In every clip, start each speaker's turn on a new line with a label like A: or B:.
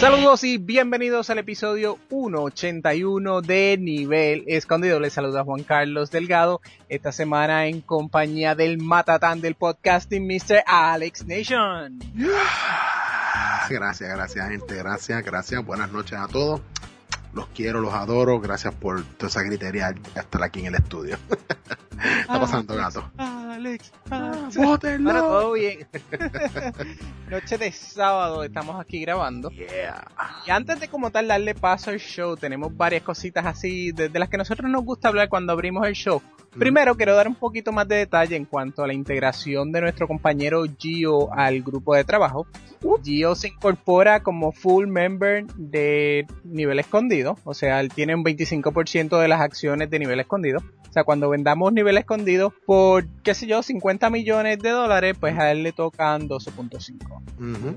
A: Saludos y bienvenidos al episodio 181 de Nivel Escondido. Les saluda Juan Carlos Delgado, esta semana en compañía del matatán del podcasting, Mr. Alex Nation.
B: Gracias gente, gracias. Buenas noches a todos. Los quiero, los adoro. Gracias por toda esa gritería de estar aquí en el estudio. Está pasando, gato.
A: Alex.
B: ¡Bótenlo!
A: Ahora todo bien. Noche de sábado estamos aquí grabando.
B: Yeah.
A: Y antes de como tal darle paso al show, tenemos varias cositas así de las que a nosotros nos gusta hablar cuando abrimos el show. Primero, quiero dar un poquito más de detalle en cuanto a la integración de nuestro compañero Gio al grupo de trabajo. Gio se incorpora como full member de Nivel Escondido, o sea, él tiene un 25% de las acciones de Nivel Escondido. O sea, cuando vendamos Nivel Escondido por, qué sé yo, $50 millones, pues a él le tocan 12.5.
B: Uh-huh.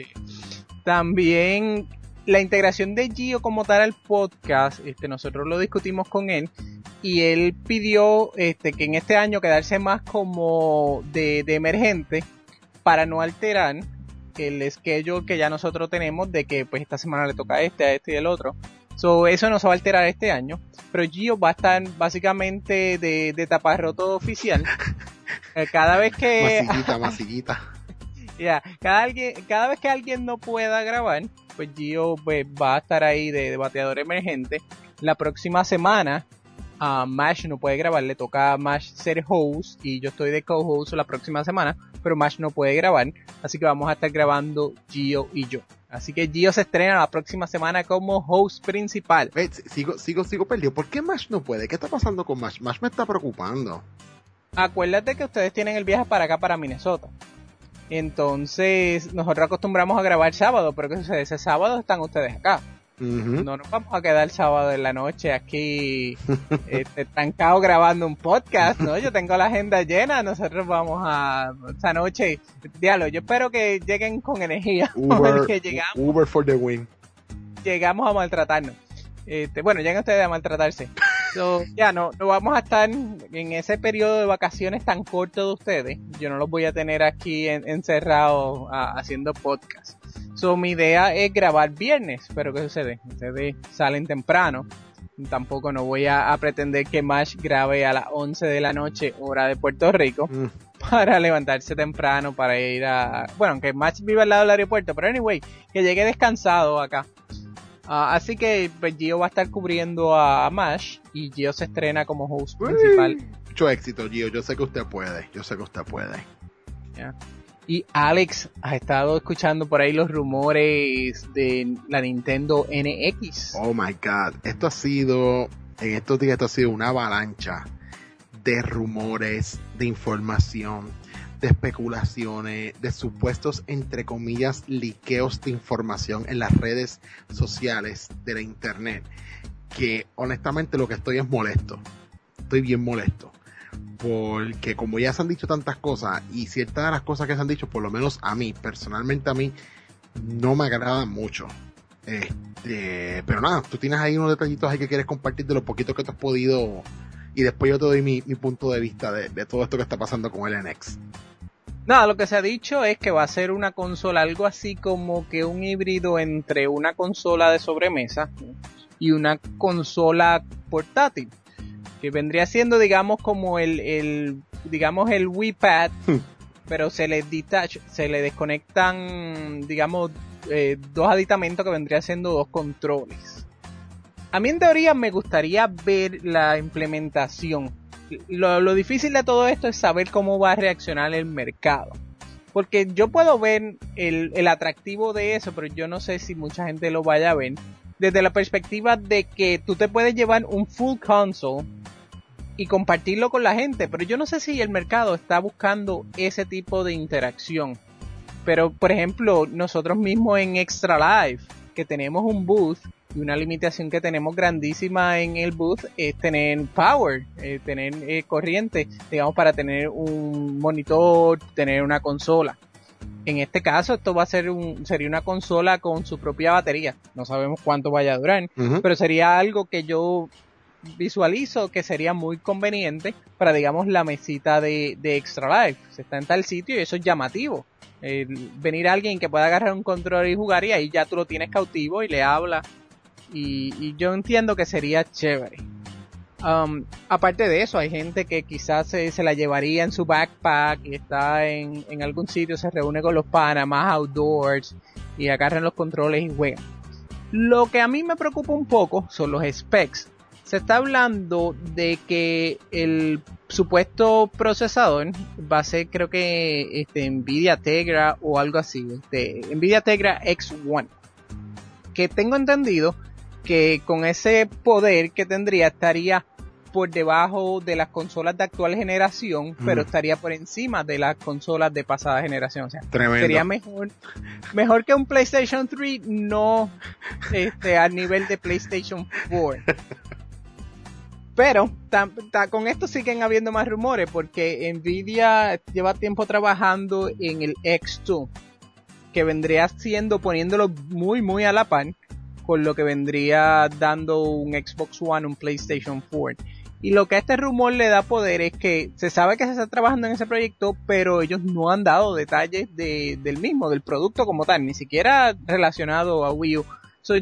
A: También la integración de Gio como tal al podcast, nosotros lo discutimos con él y él pidió que en este año quedarse más como de emergente para no alterar el schedule que ya nosotros tenemos de que pues esta semana le toca a este y el otro. Eso no se va a alterar este año, pero Gio va a estar básicamente de taparroto oficial. Cada vez que
B: masillita.
A: Yeah, cada vez que alguien no pueda grabar, pues Gio pues, va a estar ahí de bateador emergente. La próxima semana Mash no puede grabar, le toca a Mash ser host y yo estoy de co-host la próxima semana, pero Mash no puede grabar, así que vamos a estar grabando Gio y yo. Así que Gio se estrena la próxima semana como host principal.
B: Sigo perdido. ¿Por qué Mash no puede? ¿Qué está pasando con Mash? Mash me está preocupando.
A: Acuérdate que ustedes tienen el viaje para acá, para Minnesota. Entonces, nosotros acostumbramos a grabar sábado, pero ¿qué sucede? Ese sábado están ustedes acá.
B: Uh-huh.
A: No nos vamos a quedar sábado en la noche aquí trancados grabando un podcast, ¿no? Yo tengo la agenda llena, nosotros vamos a esta noche, diablo, yo espero que lleguen con energía.
B: Uber for the win.
A: Llegamos a maltratarnos. Bueno, llegan ustedes a maltratarse. Ya no vamos a estar en ese periodo de vacaciones tan corto de ustedes. Yo no los voy a tener aquí encerrados haciendo podcast. Mi idea es grabar viernes, pero ¿qué sucede? Ustedes salen temprano. Tampoco no voy a pretender que Mash grabe a las 11 de la noche, hora de Puerto Rico, para levantarse temprano, para ir bueno, aunque Mash vive al lado del aeropuerto, pero anyway, que llegue descansado acá. Así que pues, Gio va a estar cubriendo a Mash y Gio se estrena como host principal.
B: Mucho éxito, Gio. Yo sé que usted puede.
A: Yeah. Y Alex ha estado escuchando por ahí los rumores de la Nintendo NX.
B: Oh my God. En estos días esto ha sido una avalancha de rumores, de información, de especulaciones, de supuestos, entre comillas, liqueos de información en las redes sociales de la internet, que honestamente lo que estoy es molesto. Estoy bien molesto, porque como ya se han dicho tantas cosas, y ciertas de las cosas que se han dicho, por lo menos a mí, personalmente a mí, no me agradan mucho. Pero nada, tú tienes ahí unos detallitos ahí que quieres compartir de lo poquito que tú has podido, y después yo te doy mi punto de vista de todo esto que está pasando con el NX.
A: Nada, lo que se ha dicho es que va a ser una consola, algo así como que un híbrido entre una consola de sobremesa y una consola portátil, que vendría siendo, digamos, como el Wii Pad, pero se le desconectan, digamos, dos aditamentos que vendría siendo dos controles. A mí en teoría me gustaría ver la implementación. Lo difícil de todo esto es saber cómo va a reaccionar el mercado. Porque yo puedo ver el atractivo de eso, pero yo no sé si mucha gente lo vaya a ver. Desde la perspectiva de que tú te puedes llevar un full console y compartirlo con la gente, pero yo no sé si el mercado está buscando ese tipo de interacción. Pero, por ejemplo, nosotros mismos en Extra Life, que tenemos un booth, y una limitación que tenemos grandísima en el booth es tener power, tener corriente, digamos, para tener un monitor, tener una consola. En este caso, esto va a ser sería una consola con su propia batería. No sabemos cuánto vaya a durar, pero sería algo que yo visualizo que sería muy conveniente para, digamos, la mesita de Extra Life. Se está en tal sitio y eso es llamativo. Venir alguien que pueda agarrar un control y jugar, y ahí ya tú lo tienes cautivo y le hablas. Y yo entiendo que sería chévere. Aparte de eso, hay gente que quizás se la llevaría en su backpack y está en algún sitio, se reúne con los panas, más outdoors, y agarran los controles y juegan. Lo que a mí me preocupa un poco son los specs. Se está hablando de que el supuesto procesador va a ser, creo que Nvidia Tegra o algo así, Nvidia Tegra X1, que tengo entendido que con ese poder que tendría estaría por debajo de las consolas de actual generación, pero estaría por encima de las consolas de pasada generación. O sea,
B: tremendo.
A: Sería mejor que un PlayStation 3, no al nivel de PlayStation 4. Pero con esto siguen habiendo más rumores, porque Nvidia lleva tiempo trabajando en el X2, que vendría poniéndolo muy muy a la par con lo que vendría dando un Xbox One, un PlayStation 4. Y lo que a este rumor le da poder es que se sabe que se está trabajando en ese proyecto, pero ellos no han dado detalles del mismo, del producto como tal, ni siquiera relacionado a Wii U,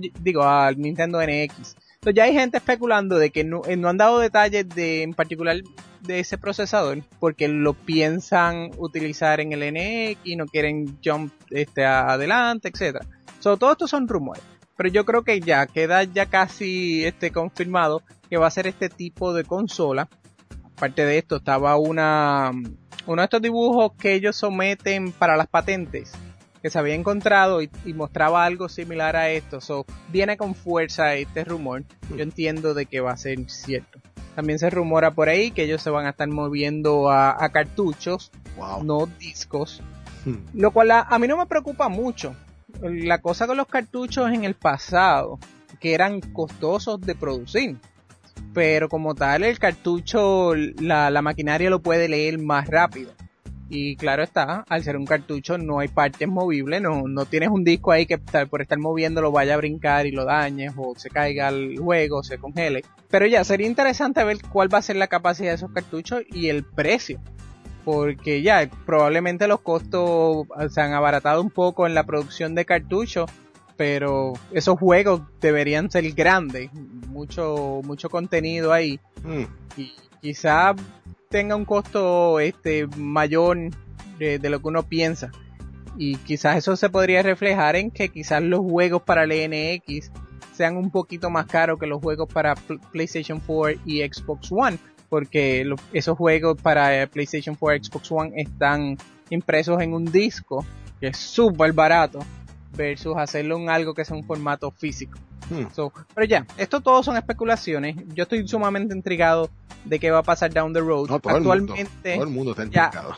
A: al Nintendo NX. Entonces ya hay gente especulando de que no han dado detalles en particular de ese procesador, porque lo piensan utilizar en el NX, no quieren jump adelante, etcétera. Todo esto son rumores. Pero yo creo que ya queda casi confirmado que va a ser este tipo de consola. Aparte de esto, estaba uno de estos dibujos que ellos someten para las patentes, que se había encontrado y mostraba algo similar a esto. Viene con fuerza este rumor. Yo entiendo de que va a ser cierto. También se rumora por ahí que ellos se van a estar moviendo a cartuchos, no discos. Lo cual a mí no me preocupa mucho. La cosa con los cartuchos en el pasado, que eran costosos de producir, pero como tal el cartucho, la maquinaria lo puede leer más rápido. Y claro está, al ser un cartucho no hay partes movibles, no tienes un disco ahí que por estar moviéndolo vaya a brincar y lo dañes, o se caiga el juego, se congele. Pero ya, sería interesante ver cuál va a ser la capacidad de esos cartuchos y el precio. Porque ya, probablemente los costos se han abaratado un poco en la producción de cartuchos, pero esos juegos deberían ser grandes, mucho contenido ahí. Y quizá tenga un costo mayor de lo que uno piensa. Y quizás eso se podría reflejar en que quizás los juegos para el NX sean un poquito más caros que los juegos para PlayStation 4 y Xbox One, porque esos juegos para PlayStation 4 y Xbox One están impresos en un disco que es súper barato versus hacerlo en algo que sea un formato físico. Pero ya, esto todo son especulaciones. Yo estoy sumamente intrigado de qué va a pasar down the road.
B: No, todo el mundo está intrigado.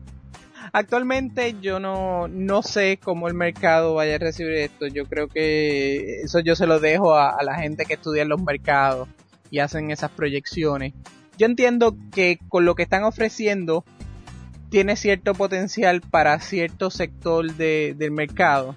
A: Actualmente yo no sé cómo el mercado vaya a recibir esto. Yo creo que eso yo se lo dejo a la gente que estudia los mercados y hacen esas proyecciones. Yo entiendo que con lo que están ofreciendo tiene cierto potencial para cierto sector del mercado.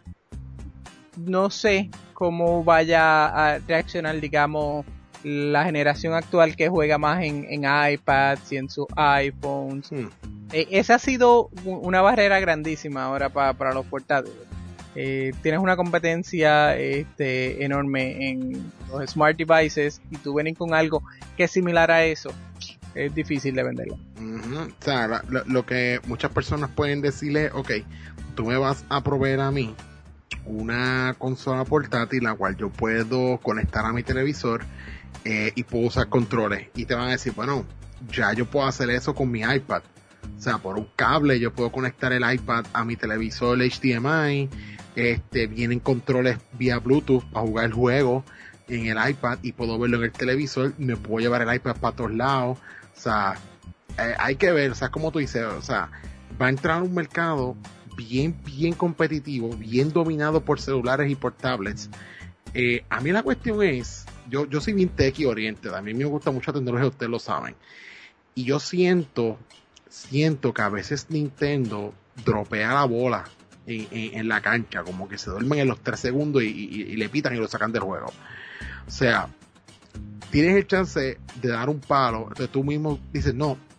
A: No sé cómo vaya a reaccionar, digamos, la generación actual que juega más en iPads y en sus iPhones. Esa ha sido una barrera grandísima ahora para los portátiles. Tienes una competencia enorme en los smart devices, y tú venir con algo que es similar a eso, es difícil de venderlo.
B: O sea, lo que muchas personas pueden decirle, ok, tú me vas a proveer a mí una consola portátil la cual yo puedo conectar a mi televisor y puedo usar controles, y te van a decir, bueno, ya yo puedo hacer eso con mi iPad. O sea, por un cable yo puedo conectar el iPad a mi televisor HDMI, vienen controles vía Bluetooth para jugar el juego en el iPad y puedo verlo en el televisor, me puedo llevar el iPad para todos lados. O sea, hay que ver, o sea, como tú dices, o sea, va a entrar un mercado bien competitivo, bien dominado por celulares y por tablets. A mí la cuestión es, yo soy bien techie oriented, a mí me gusta mucho la tecnología, ustedes lo saben, y yo siento que a veces Nintendo dropea la bola en la cancha, como que se duermen en los 3 segundos y le pitan y lo sacan del juego. O sea, tienes el chance de dar un palo, entonces tú mismo dices, no,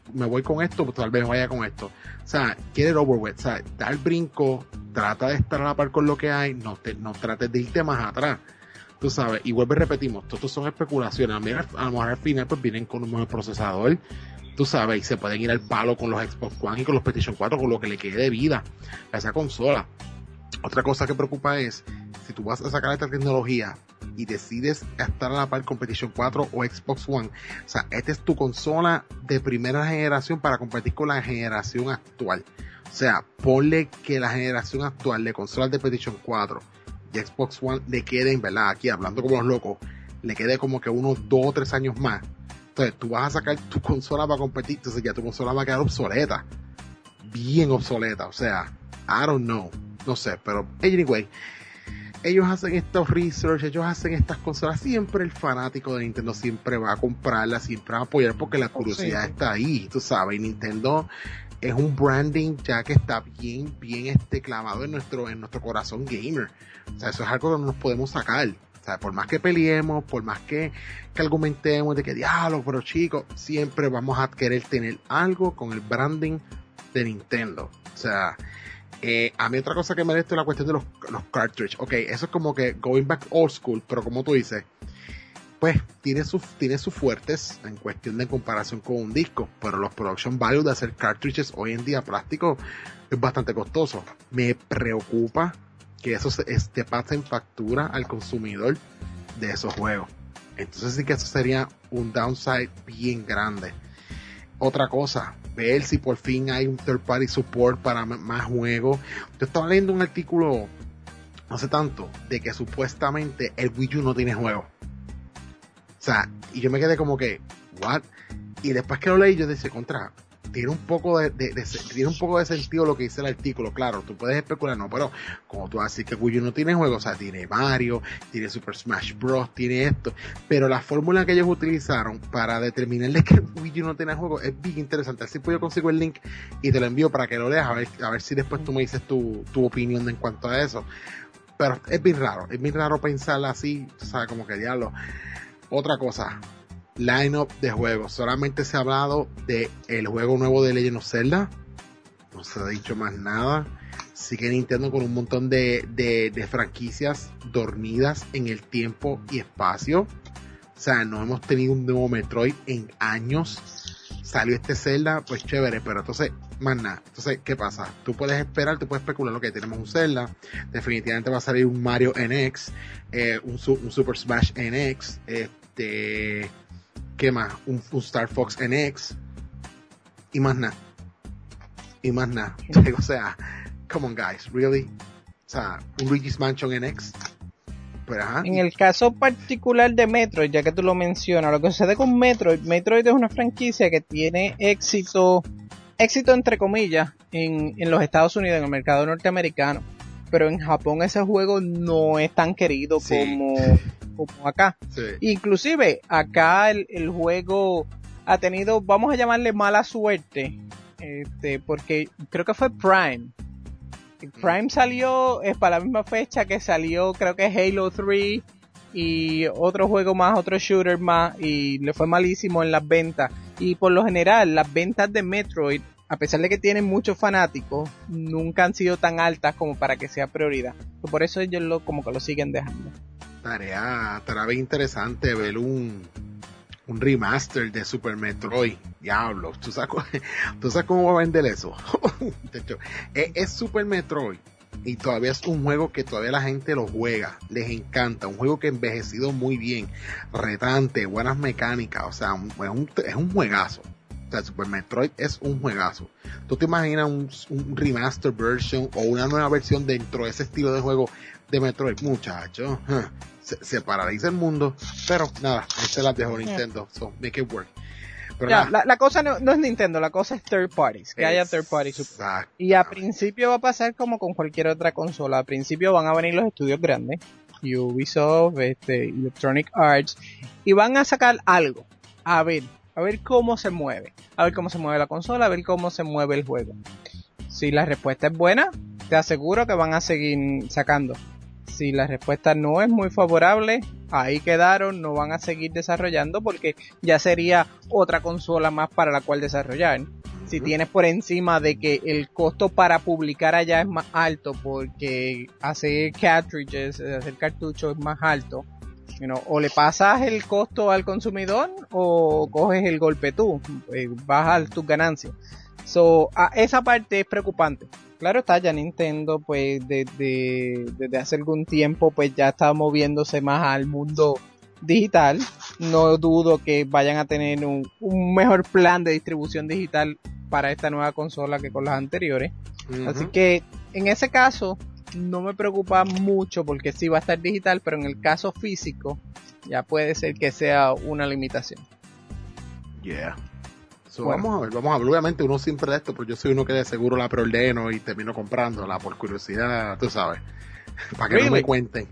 B: me voy con esto, pues tal vez vaya con esto. O sea, get it over with. O sea, da el brinco, trata de estar a la par con lo que hay, no trates de irte más atrás. Tú sabes, y vuelve y repetimos, todo esto son especulaciones. A lo mejor al final pues vienen con un mejor procesador, tú sabes, y se pueden ir al palo con los Xbox One y con los PlayStation 4, con lo que le quede de vida a esa consola. Otra cosa que preocupa es, si tú vas a sacar esta tecnología y decides estar a la par con PlayStation 4 o Xbox One, o sea, esta es tu consola de primera generación para competir con la generación actual. O sea, ponle que la generación actual de consolas de PlayStation 4 y Xbox One le queden, ¿verdad? Aquí hablando como los locos, le quede como que unos 2 o 3 años más. Entonces tú vas a sacar tu consola para competir, entonces ya tu consola va a quedar obsoleta. Bien obsoleta, o sea, I don't know. No sé, pero anyway, ellos hacen estos research, ellos hacen estas consolas, siempre el fanático de Nintendo siempre va a comprarla, siempre va a apoyar porque la curiosidad está ahí, tú sabes, y Nintendo es un branding ya que está bien clavado en nuestro corazón gamer. O sea, eso es algo que no nos podemos sacar. O sea, por más que peleemos, por más que argumentemos de que diálogo, pero chicos, siempre vamos a querer tener algo con el branding de Nintendo. O sea, a mí otra cosa que me molesta es la cuestión de los cartridges. Ok, eso es como que going back old school, pero como tú dices, pues tiene sus fuertes en cuestión de comparación con un disco, pero los production values de hacer cartridges hoy en día plástico es bastante costoso. Me preocupa que eso te pasen factura al consumidor de esos juegos. Entonces sí que eso sería un downside bien grande. Otra cosa, ver si por fin hay un third party support para más juegos. Yo estaba leyendo un artículo no hace tanto de que supuestamente el Wii U no tiene juego. O sea, y yo me quedé como que, what? Y después que lo leí yo decía, tiene un poco de sentido lo que dice el artículo. Claro, tú puedes especular, no, pero como tú vas a decir que Wii U no tiene juego, o sea, tiene Mario, tiene Super Smash Bros, tiene esto, pero la fórmula que ellos utilizaron para determinarle que Wii U no tiene juego es bien interesante. Así pues yo consigo el link y te lo envío para que lo leas, a ver si después tú me dices tu opinión en cuanto a eso. Pero es bien raro pensarla así, o sea, como que diablo. Otra cosa, line-up de juegos. Solamente se ha hablado de el juego nuevo de Legend of Zelda. No se ha dicho más nada. Sigue Nintendo con un montón de franquicias dormidas en el tiempo y espacio. O sea, no hemos tenido un nuevo Metroid en años. Salió este Zelda, pues chévere, pero entonces, más nada. Entonces, ¿qué pasa? Tú puedes esperar, tú puedes especular, que tenemos un Zelda, definitivamente va a salir un Mario NX, un Super Smash NX, ¿qué más? Un Star Fox NX, y más nada. O sea, come on guys, really? O sea, un Luigi's Mansion NX. Pero, ajá.
A: En el caso particular de Metroid, ya que tú lo mencionas, lo que sucede con Metroid es una franquicia que tiene éxito entre comillas, en los Estados Unidos, en el mercado norteamericano, pero en Japón ese juego no es tan querido como acá. Sí. Inclusive, acá el juego ha tenido, vamos a llamarle mala suerte, porque creo que fue Prime. Prime salió para la misma fecha que salió, creo que Halo 3 y otro juego más, otro shooter más, y le fue malísimo en las ventas. Y por lo general, las ventas de Metroid, a pesar de que tienen muchos fanáticos, nunca han sido tan altas como para que sea prioridad. Por eso ellos como que lo siguen dejando.
B: Estará bien interesante ver un remaster de Super Metroid. Diablo, ¿tú sabes cómo va a vender eso? es Super Metroid y todavía es un juego que todavía la gente lo juega, les encanta, un juego que ha envejecido muy bien, retante, buenas mecánicas, o sea, es un juegazo. O sea, Super Metroid es un juegazo. ¿Tú te imaginas un remaster version o una nueva versión dentro de ese estilo de juego de Metroid? Muchachos, se paraliza el mundo, pero nada, se las dejó Nintendo, so make it work. Pero
A: ya, la cosa no es Nintendo, la cosa es third parties, que haya third parties. Y a principio va a pasar como con cualquier otra consola, a principio van a venir los estudios grandes, Ubisoft, Electronic Arts, y van a sacar algo, a ver cómo se mueve, la consola, a ver cómo se mueve el juego. Si la respuesta es buena, te aseguro que van a seguir sacando. Si la respuesta no es muy favorable, ahí quedaron, no van a seguir desarrollando porque ya sería otra consola más para la cual desarrollar. Si tienes por encima de que el costo para publicar allá es más alto porque hacer cartridges, hacer cartuchos es más alto, o le pasas el costo al consumidor o coges el golpe tú, bajas tus ganancias. Esa parte es preocupante. Claro está, ya Nintendo pues desde hace algún tiempo pues ya está moviéndose más al mundo digital. No dudo que vayan a tener un mejor plan de distribución digital para esta nueva consola que con las anteriores. Así que en ese caso no me preocupa mucho porque sí va a estar digital, pero en el caso físico ya puede ser que sea una limitación.
B: Yeah. Vamos a ver. Obviamente uno siempre de esto, pero yo soy uno que de seguro la preordeno y termino comprándola por curiosidad, tú sabes. Para que no me cuenten.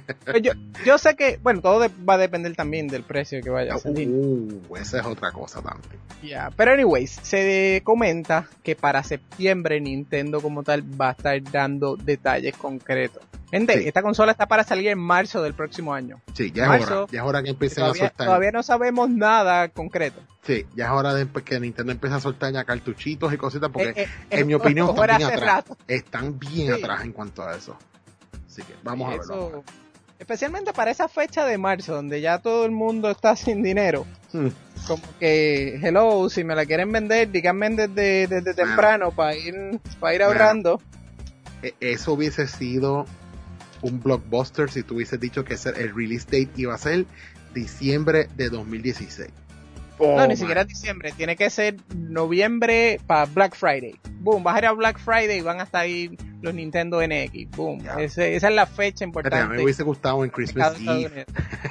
A: yo sé que, bueno, todo va a depender también del precio que vaya a salir.
B: Esa es otra cosa también.
A: Pero anyways, se comenta que para septiembre Nintendo como tal va a estar dando detalles concretos. Gente, esta consola está para salir en marzo del próximo año.
B: Sí, ya es hora que empiecen a soltar.
A: Todavía no sabemos nada concreto.
B: Sí, ya es hora de que Nintendo empiece a soltar ya cartuchitos y cositas porque en mi opinión están bien atrás en cuanto a eso. Así que vamos a verlo.
A: Especialmente para esa fecha de marzo, donde ya todo el mundo está sin dinero. Como que, hello, si me la quieren vender, díganme desde temprano para ir ahorrando.
B: Eso hubiese sido un blockbuster si tú hubieses dicho que el release date iba a ser diciembre de 2016.
A: No, ni siquiera diciembre, tiene que ser noviembre para Black Friday. Boom, vas a ir a Black Friday y van a estar ahí los Nintendo NX. Boom, esa es la fecha importante.
B: A mí me hubiese gustado en Christmas Eve.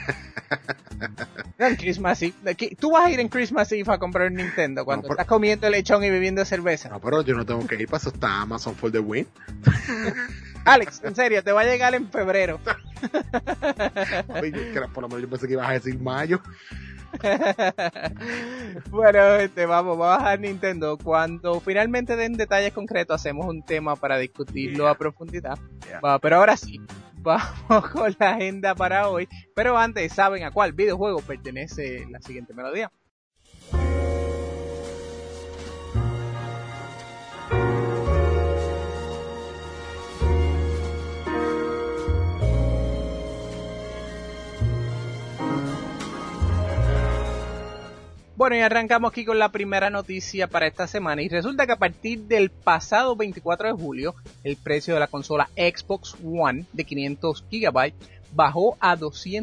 A: No, en Christmas Eve. Tú vas a ir en Christmas Eve a comprar un Nintendo cuando estás comiendo lechón y bebiendo cerveza.
B: No, pero yo no tengo que ir, para eso está Amazon for the win.
A: Alex, en serio, te va a llegar en febrero.
B: Por lo menos yo pensé que ibas a decir mayo.
A: Bueno, vamos a bajar Nintendo. Cuando finalmente den detalles concretos, hacemos un tema para discutirlo a profundidad. Pero ahora sí, vamos con la agenda para hoy. Pero antes, ¿saben a cuál videojuego pertenece la siguiente melodía? Bueno, y arrancamos aquí con la primera noticia para esta semana. Y resulta que a partir del pasado 24 de julio, el precio de la consola Xbox One de 500 GB bajó a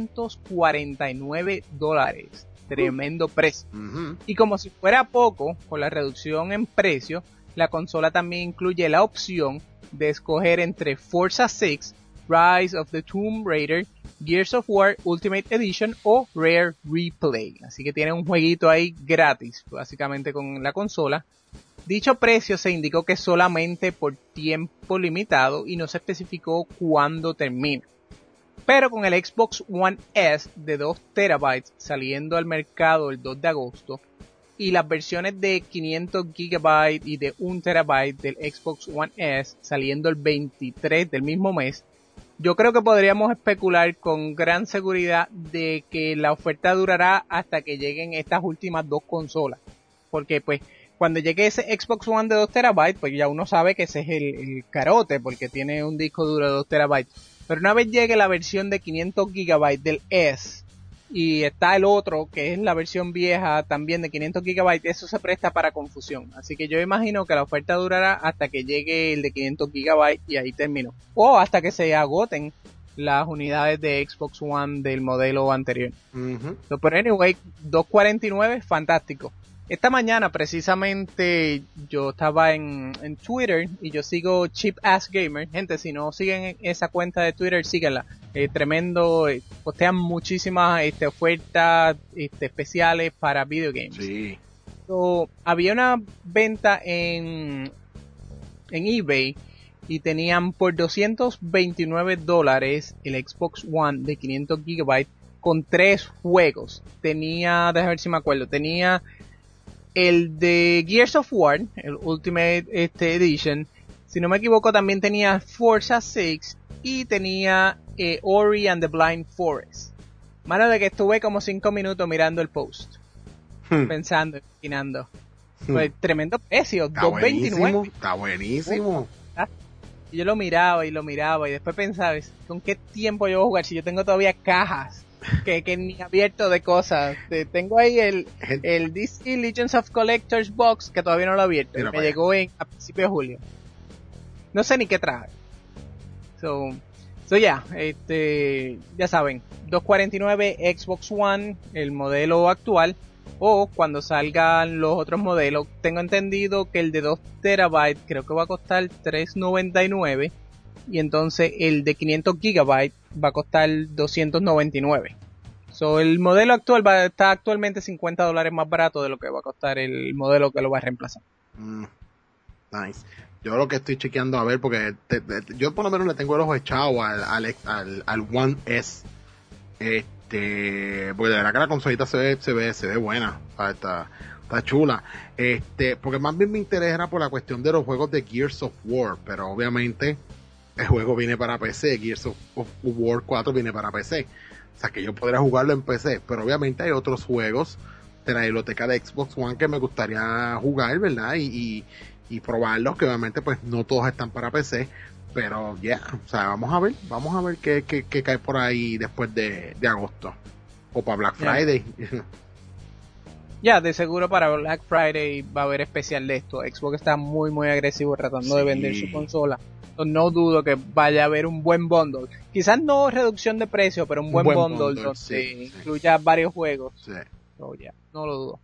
A: $249. Tremendo precio. Y como si fuera poco, con la reducción en precio, la consola también incluye la opción de escoger entre Forza 6, Rise of the Tomb Raider, Gears of War Ultimate Edition o Rare Replay. Así que tiene un jueguito ahí gratis, básicamente con la consola. Dicho precio se indicó que solamente por tiempo limitado y no se especificó cuándo termina. Pero con el Xbox One S de 2 TB saliendo al mercado el 2 de agosto y las versiones de 500 GB y de 1 TB del Xbox One S saliendo el 23 del mismo mes, yo creo que podríamos especular con gran seguridad de que la oferta durará hasta que lleguen estas últimas dos consolas. Porque pues cuando llegue ese Xbox One de 2 TB, pues ya uno sabe que ese es el carote porque tiene un disco duro de 2 TB. Pero una vez llegue la versión de 500 GB del S y está el otro que es la versión vieja también de 500 GB, eso se presta para confusión. Así que yo imagino que la oferta durará hasta que llegue el de 500 GB y ahí terminó. O hasta que se agoten las unidades de Xbox One del modelo anterior. Pero anyway, $249, fantástico. Esta mañana precisamente yo estaba en Twitter y yo sigo Cheap Ass Gamer. Gente, si no siguen esa cuenta de Twitter, síganla. Tremendo, postean muchísimas ofertas especiales para video games.
B: Sí.
A: Había una venta en eBay y tenían por $229 el Xbox One de 500 GB con 3 juegos. Tenía, déjame ver si me acuerdo, tenía el de Gears of War, el Ultimate Edition, si no me equivoco también tenía Forza 6 y tenía Ori and the Blind Forest. Mano, de que estuve como 5 minutos mirando el post, pensando, imaginando. Pues tremendo precio, $2.29.
B: Está buenísimo.
A: Y yo lo miraba y después pensaba, ¿con qué tiempo yo voy a jugar si yo tengo todavía cajas que ni abierto de cosas? Tengo ahí el DC Legends of Collectors Box que todavía no lo he abierto. Me llegó a principios de julio. No sé ni qué traje. Ya saben, $2.49 Xbox One, el modelo actual, o cuando salgan los otros modelos, tengo entendido que el de 2 TB creo que va a costar $3.99 y entonces el de 500 GB va a costar $299. El modelo actual está actualmente $50 más barato de lo que va a costar el modelo que lo va a reemplazar.
B: Nice. Yo lo que estoy chequeando a ver, porque yo por lo menos le tengo el ojo echado al One S. Porque de verdad que la consolita se ve buena. Está chula. Porque más bien mi interés era por la cuestión de los juegos de Gears of War, pero obviamente el juego viene para PC. Gears of War 4 viene para PC. O sea que yo podría jugarlo en PC, pero obviamente hay otros juegos de la biblioteca de Xbox One que me gustaría jugar, ¿verdad? Y probarlos, que obviamente pues no todos están para PC, pero o sea, vamos a ver qué cae por ahí después de agosto, o para Black Friday.
A: De seguro para Black Friday va a haber especial de esto. Xbox está muy muy agresivo tratando de vender su consola. No dudo que vaya a haber un buen bundle, quizás no reducción de precio, pero un buen bundle donde incluya varios juegos. No lo dudo.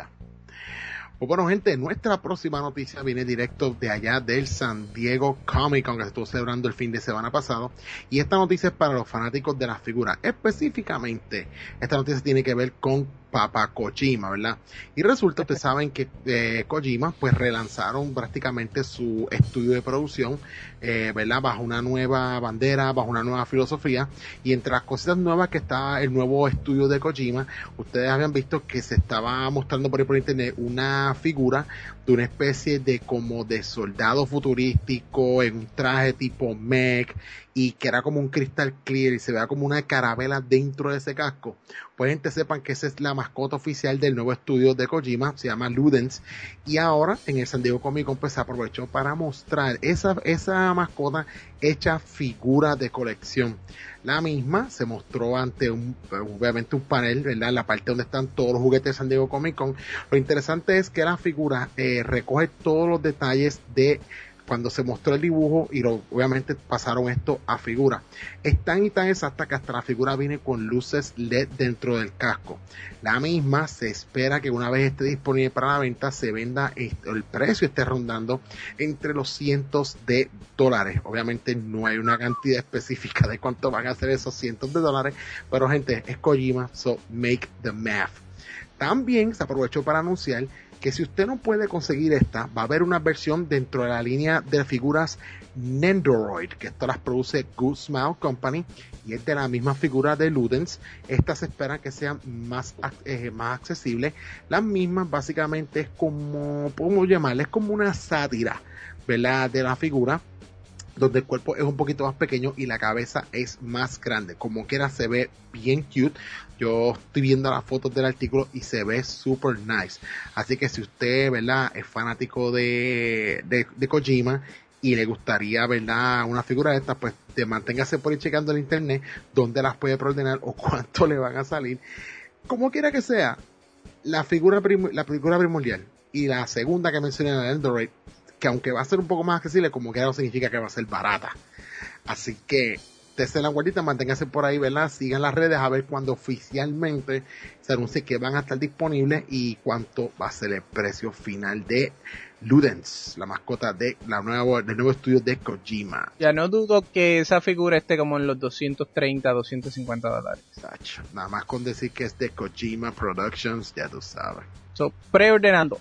B: Pues bueno, gente, nuestra próxima noticia viene directo de allá del San Diego Comic Con, que se estuvo celebrando el fin de semana pasado, y esta noticia es para los fanáticos de las figuras. Específicamente, esta noticia tiene que ver con Papa Kojima, ¿verdad? Y resulta, ustedes saben que Kojima pues relanzaron prácticamente su estudio de producción, ¿verdad? Bajo una nueva bandera, bajo una nueva filosofía, y entre las cosas nuevas que está el nuevo estudio de Kojima, ustedes habían visto que se estaba mostrando por ahí por internet una figura de una especie de como de soldado futurístico en un traje tipo mech, y que era como un cristal clear y se vea como una carabela dentro de ese casco. Pues gente, sepan que esa es la mascota oficial del nuevo estudio de Kojima, se llama Ludens, y ahora en el San Diego Comic Con pues se aprovechó para mostrar esa mascota hecha figura de colección. La misma se mostró ante obviamente un panel, ¿verdad? En la parte donde están todos los juguetes de San Diego Comic Con. Lo interesante es que la figura recoge todos los detalles de cuando se mostró el dibujo, y obviamente pasaron esto a figura. Es tan y tan exacta que hasta la figura viene con luces LED dentro del casco. La misma se espera que una vez esté disponible para la venta, se venda, el precio esté rondando entre los cientos de dólares. Obviamente no hay una cantidad específica de cuánto van a ser esos cientos de dólares, pero gente, es Kojima, so make the math. También se aprovechó para anunciar que si usted no puede conseguir esta, va a haber una versión dentro de la línea de figuras Nendoroid, que estas las produce Good Smile Company, y es de la misma figura de Ludens. Estas se esperan que sean más accesibles. Las mismas básicamente es como, podemos llamarles como una sátira, ¿verdad?, de la figura, donde el cuerpo es un poquito más pequeño y la cabeza es más grande. Como quiera, se ve bien cute. Yo estoy viendo las fotos del artículo y se ve super nice. Así que si usted, ¿verdad?, es fanático de Kojima y le gustaría, ¿verdad?, una figura de estas, pues manténgase por ahí checando el internet dónde las puede preordenar o cuánto le van a salir. Como quiera que sea, la figura primordial y la segunda que mencioné, en el Android, que aunque va a ser un poco más accesible, como que no significa que va a ser barata. Así que desde la guardita, manténganse por ahí, ¿verdad? Sigan las redes a ver cuando oficialmente se anuncie que van a estar disponibles y cuánto va a ser el precio final de Ludens, la mascota del nuevo estudio de Kojima.
A: Ya no dudo que esa figura esté como en los $230-$250.
B: Sacho, nada más con decir que es de Kojima Productions, ya tú sabes.
A: Preordenando.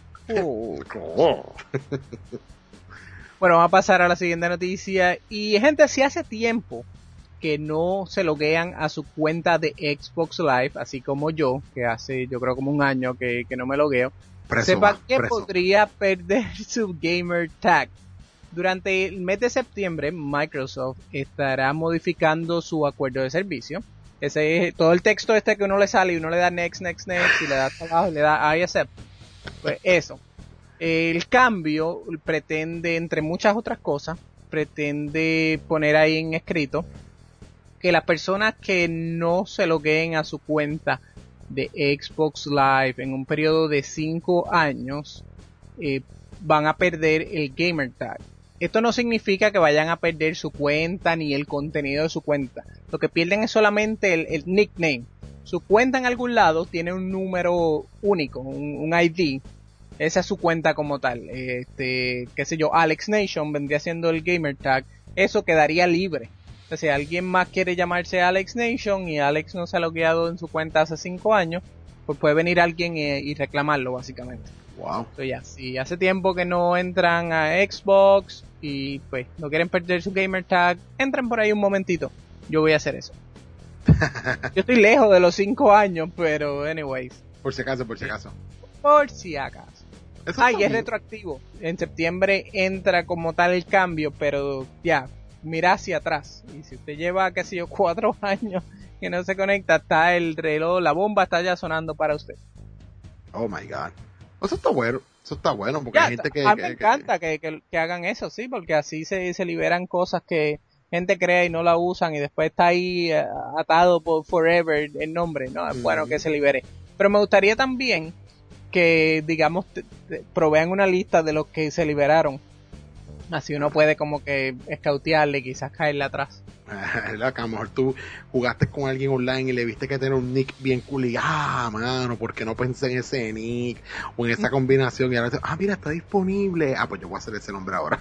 A: Bueno, vamos a pasar a la siguiente noticia. Y gente, si hace tiempo que no se loguean a su cuenta de Xbox Live, así como yo, que hace yo creo como un año que no me logueo, sepa que podría perder su gamer tag. Durante el mes de septiembre, Microsoft estará modificando su acuerdo de servicio. Ese es todo el texto que uno le sale y uno le da next, next, next y le da hasta abajo y le da I accept. Pues eso. El cambio pretende, entre muchas otras cosas, pretende poner ahí en escrito que las personas que no se logueen a su cuenta de Xbox Live en un periodo de 5 años van a perder el gamer tag. Esto no significa que vayan a perder su cuenta ni el contenido de su cuenta. Lo que pierden es solamente el nickname. Su cuenta en algún lado tiene un número único, un ID. Esa es su cuenta como tal. Qué sé yo, Alex Nation vendría siendo el gamer tag. Eso quedaría libre. O sea, si alguien más quiere llamarse Alex Nation y Alex no se ha logueado en su cuenta hace 5 años, pues puede venir alguien y reclamarlo básicamente.
B: Wow.
A: So, ya, si hace tiempo que no entran a Xbox y pues no quieren perder su gamer tag, entren por ahí un momentito. Yo voy a hacer eso. Yo estoy lejos de los 5 años, pero anyways.
B: Por si acaso, por si acaso.
A: Por si acaso. Y es
B: bien.
A: retroactivo. En septiembre entra como tal el cambio, pero ya, mira hacia atrás. Y si usted lleva, qué sé yo, 4 años que no se conecta, está el reloj, la bomba está ya sonando para usted.
B: Oh my God. Eso está bueno, porque
A: Ya,
B: hay gente que...
A: a mí me encanta que hagan eso, sí, porque así se liberan cosas que gente crea y no la usan y después está ahí atado por forever el nombre, ¿no? Es bueno que se libere. Pero me gustaría también que, digamos, provean una lista de los que se liberaron. Así uno puede como que escautearle y quizás caerle atrás.
B: Que a lo mejor tú jugaste con alguien online y le viste que tenía un nick bien cool y mano, ¿por qué no pensé en ese nick o en esa combinación? Y ahora mira, está disponible. Pues yo voy a hacer ese nombre ahora.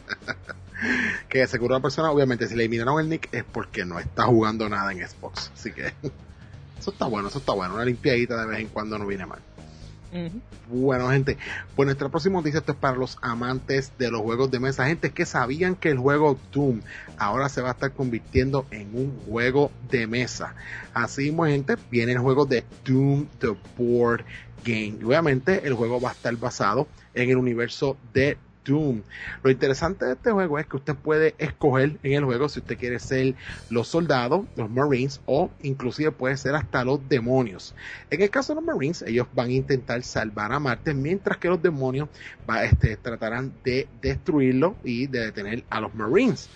B: Que seguro la persona, obviamente, si le eliminaron el nick es porque no está jugando nada en Xbox. Así que eso está bueno. Una limpiadita de vez en cuando no viene mal. Bueno, gente, pues nuestra próxima noticia, esto es para los amantes de los juegos de mesa. Gente, que sabían que el juego Doom ahora se va a estar convirtiendo en un juego de mesa. Así mismo, gente, viene el juego de Doom The Board Game. Y obviamente el juego va a estar basado en el universo de Doom. Lo interesante de este juego es que usted puede escoger en el juego si usted quiere ser los soldados, los Marines, o inclusive puede ser hasta los demonios. En el caso de los Marines, ellos van a intentar salvar a Marte, mientras que los demonios tratarán de destruirlo y de detener a los Marines.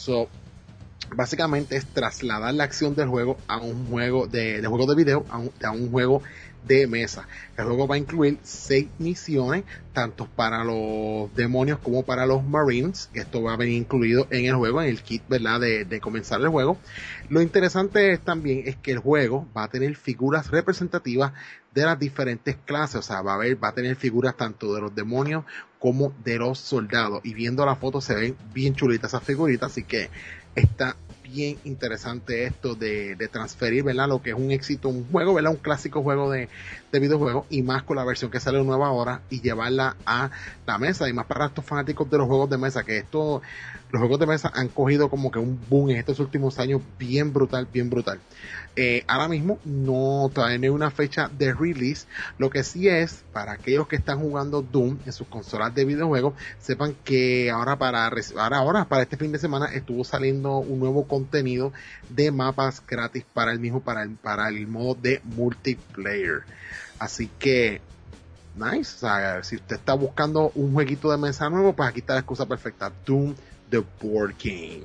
B: Básicamente es trasladar la acción del juego a un juego de video, a un juego de mesa. El juego va a incluir 6 misiones, tanto para los demonios como para los Marines, que esto va a venir incluido en el juego, en el kit, ¿verdad? De comenzar el juego. Lo interesante también es que el juego va a tener figuras representativas de las diferentes clases, o sea, va a tener figuras tanto de los demonios como de los soldados, y viendo la foto se ven bien chulitas esas figuritas, así que está bien interesante esto de transferir, ¿verdad? Lo que es un éxito, un juego, ¿verdad? Un clásico juego de videojuegos, y más con la versión que sale nueva ahora, y llevarla a la mesa, y más para estos fanáticos de los juegos de mesa, que los juegos de mesa han cogido como que un boom en estos últimos años bien brutal. Ahora mismo todavía no hay una fecha de release. Lo que sí es, para aquellos que están jugando Doom en sus consolas de videojuegos, sepan que ahora para este fin de semana estuvo saliendo un nuevo contenido de mapas gratis para el mismo, para el modo de multiplayer. Así que nice, o sea, si usted está buscando un jueguito de mesa nuevo, pues aquí está la excusa perfecta: Doom The Board Game.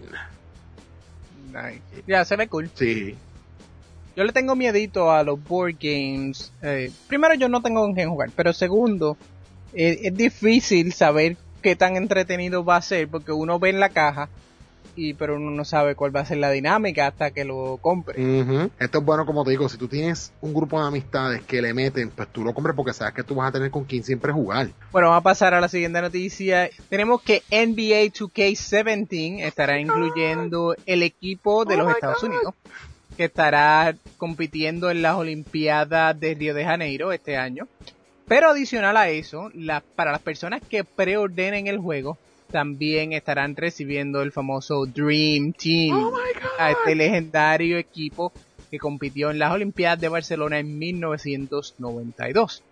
A: Nice. Ya, se ve cool.
B: Sí.
A: Yo le tengo miedito a los board games. Primero, yo no tengo con quién jugar, pero segundo, es difícil saber qué tan entretenido va a ser, porque uno ve en la caja, pero uno no sabe cuál va a ser la dinámica hasta que lo compre.
B: Esto es bueno, como te digo, si tú tienes un grupo de amistades que le meten, pues tú lo compres porque sabes que tú vas a tener con quien siempre jugar.
A: Bueno, vamos a pasar a la siguiente noticia. Tenemos que NBA 2K17 estará incluyendo el equipo de los Estados Unidos, que estará compitiendo en las Olimpiadas de Río de Janeiro este año. Pero adicional a eso, para las personas que preordenen el juego, también estarán recibiendo el famoso Dream Team, a este legendario equipo que compitió en las Olimpiadas de Barcelona en 1992.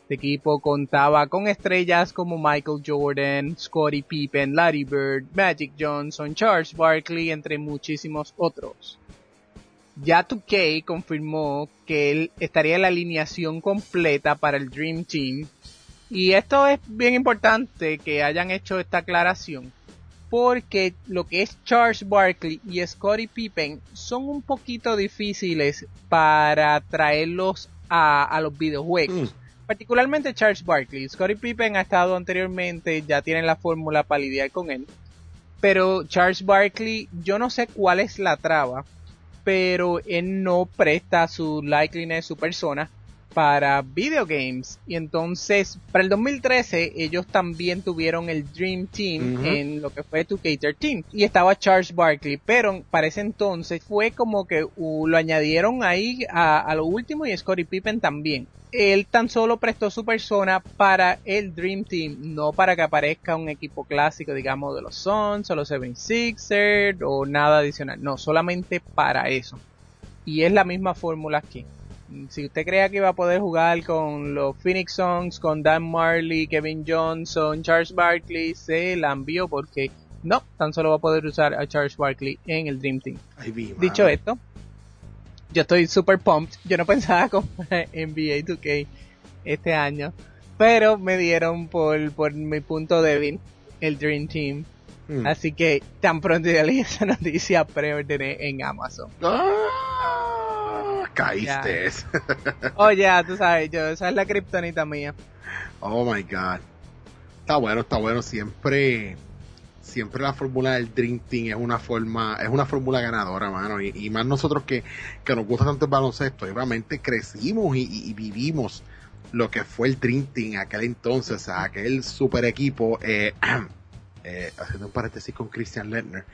A: Este equipo contaba con estrellas como Michael Jordan, Scottie Pippen, Larry Bird, Magic Johnson, Charles Barkley, entre muchísimos otros. Ya 2K confirmó que él estaría en la alineación completa para el Dream Team. Y esto es bien importante que hayan hecho esta aclaración, porque lo que es Charles Barkley y Scottie Pippen son un poquito difíciles para traerlos a los videojuegos. Particularmente Charles Barkley. Scottie Pippen ha estado anteriormente, ya tienen la fórmula para lidiar con él. Pero Charles Barkley, yo no sé cuál es la traba, pero él no presta su likeliness, su persona, para video games. Y entonces, para el 2013, ellos también tuvieron el Dream Team en lo que fue 2K13. Y estaba Charles Barkley, pero para ese entonces fue como que lo añadieron ahí a lo último, y Scottie Pippen también. Él tan solo prestó su persona para el Dream Team, no para que aparezca un equipo clásico, digamos, de los Suns o los 76ers o nada adicional. No, solamente para eso. Y es la misma fórmula aquí. Si usted creía que iba a poder jugar con los Phoenix Suns, con Dan Marley, Kevin Johnson, Charles Barkley, se la envió, porque no, tan solo va a poder usar a Charles Barkley en el Dream Team. Dicho esto, yo estoy super pumped. Yo no pensaba comprar NBA 2K este año, pero me dieron por mi punto débil el Dream Team. Así que tan pronto yo leí esa noticia, preordené en Amazon.
B: Caíste.
A: Ya, tú sabes, esa es la kriptonita mía.
B: Oh my God. Está bueno. Siempre la fórmula del Dream Team es una fórmula ganadora, mano. Y más nosotros que nos gusta tanto el baloncesto. Obviamente crecimos y vivimos lo que fue el Dream Team aquel entonces, o sea, aquel super equipo. Haciendo un paréntesis con Christian Laettner.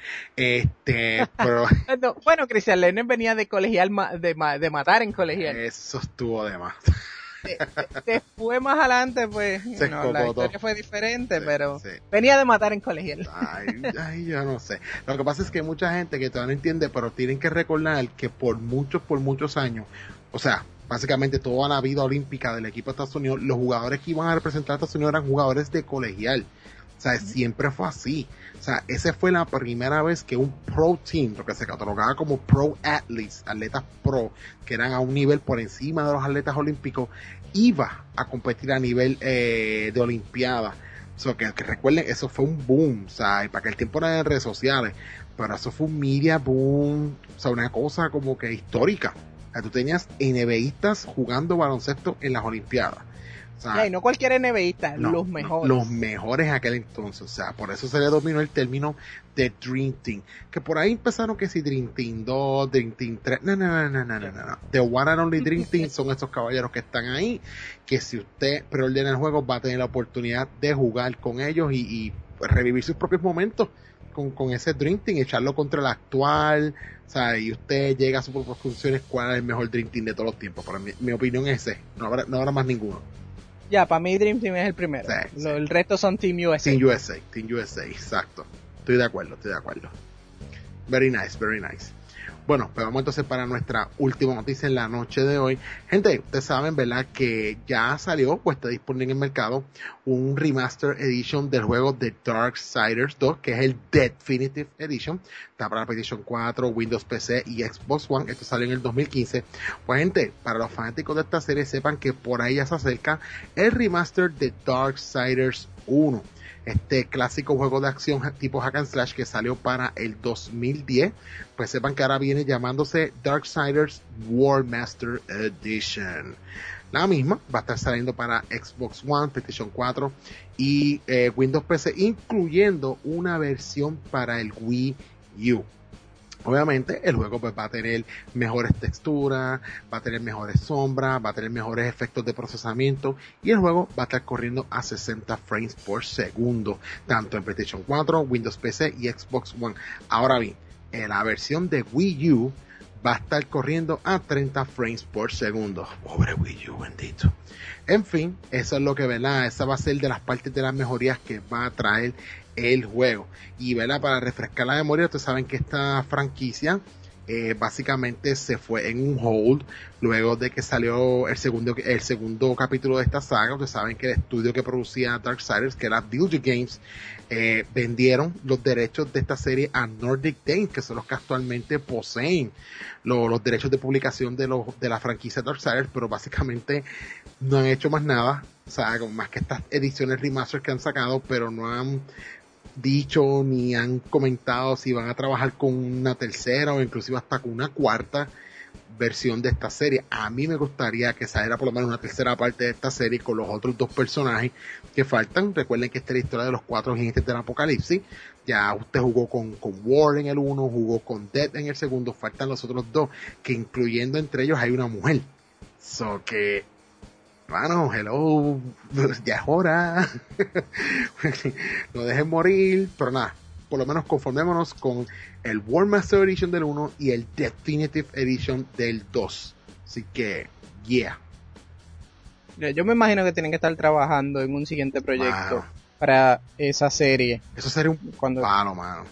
B: Pero
A: no, bueno, Christian Laettner venía de colegial, de matar en colegial.
B: Eso estuvo de más.
A: Después más adelante, pues, la historia fue diferente, pero venía de matar en colegial.
B: Ay, yo no sé. Lo que pasa es que hay mucha gente que todavía no entiende, pero tienen que recordar que por muchos años, o sea, básicamente toda la vida olímpica del equipo de Estados Unidos, los jugadores que iban a representar a Estados Unidos eran jugadores de colegial. O sea, siempre fue así. O sea, esa fue la primera vez que un pro team, lo que se catalogaba como pro athletes, atletas pro, que eran a un nivel por encima de los atletas olímpicos, iba a competir a nivel de olimpiada. O sea, que recuerden, eso fue un boom. O sea, y para aquel tiempo eran redes sociales, pero eso fue un media boom. O sea, una cosa como que histórica. O sea, tú tenías NBAistas jugando baloncesto en las olimpiadas. O sea,
A: no cualquier NBAista, los mejores.
B: Los mejores en aquel entonces. O sea, por eso se le dominó el término de Dream Team. Que por ahí empezaron que si Dream Team 2, Dream Team 3. No. The One and Only Dream Team son estos caballeros que están ahí. Que si usted preordena el juego, va a tener la oportunidad de jugar con ellos y revivir sus propios momentos con ese Dream Team, echarlo contra el actual. O sea, y usted llega a sus propias conclusiones cuál es el mejor Dream Team de todos los tiempos. Para mi opinión es ese. No habrá más ninguno.
A: Ya, para mí Dream Team es el primero.
B: Sí.
A: El resto son Team USA.
B: Team USA, exacto. Estoy de acuerdo. Very nice. Bueno, pues vamos entonces para nuestra última noticia en la noche de hoy. Gente, ustedes saben, ¿verdad? Que ya salió, pues está disponible en el mercado, un Remaster Edition del juego de Darksiders 2, que es el Definitive Edition. Está para la PlayStation 4, Windows PC y Xbox One. Esto salió en el 2015. Pues gente, para los fanáticos de esta serie, sepan que por ahí ya se acerca el Remaster de Darksiders 1. Este clásico juego de acción tipo hack and slash que salió para el 2010, pues sepan que ahora viene llamándose Darksiders War Master Edition. La misma va a estar saliendo para Xbox One, PlayStation 4 y Windows PC, incluyendo una versión para el Wii U. Obviamente el juego pues va a tener mejores texturas, va a tener mejores sombras, va a tener mejores efectos de procesamiento y el juego va a estar corriendo a 60 frames por segundo, tanto en PlayStation 4, Windows PC y Xbox One. Ahora bien, en la versión de Wii U va a estar corriendo a 30 frames por segundo. Pobre Wii U, bendito. En fin, eso es lo que, ¿verdad? Esa va a ser de las partes de las mejorías que va a traer el juego. Y, ¿verdad? Para refrescar la memoria, ustedes saben que esta franquicia básicamente se fue en un hold luego de que salió el segundo capítulo de esta saga. Ustedes saben que el estudio que producía Darksiders, que era Diligent Games, vendieron los derechos de esta serie a Nordic Games, que son los que actualmente poseen los derechos de publicación de la franquicia Darksiders, pero básicamente no han hecho más nada, o sea, más que estas ediciones remaster que han sacado, pero no han dicho ni han comentado si van a trabajar con una tercera o inclusive hasta con una cuarta versión de esta serie. A mí me gustaría que saliera por lo menos una tercera parte de esta serie con los otros dos personajes que faltan. Recuerden que esta es la historia de los 4 jinetes del apocalipsis. Ya usted jugó con War en el 1, jugó con Dead en el segundo, faltan los otros dos, que incluyendo entre ellos hay una mujer. So que bueno, hello, ya es hora. No dejen morir, pero nada, por lo menos conformémonos con el War Master Edition del 1 y el Definitive Edition del 2. Así que, yeah.
A: Yo me imagino que tienen que estar trabajando en un siguiente proyecto para esa serie.
B: Eso sería un palo, mano.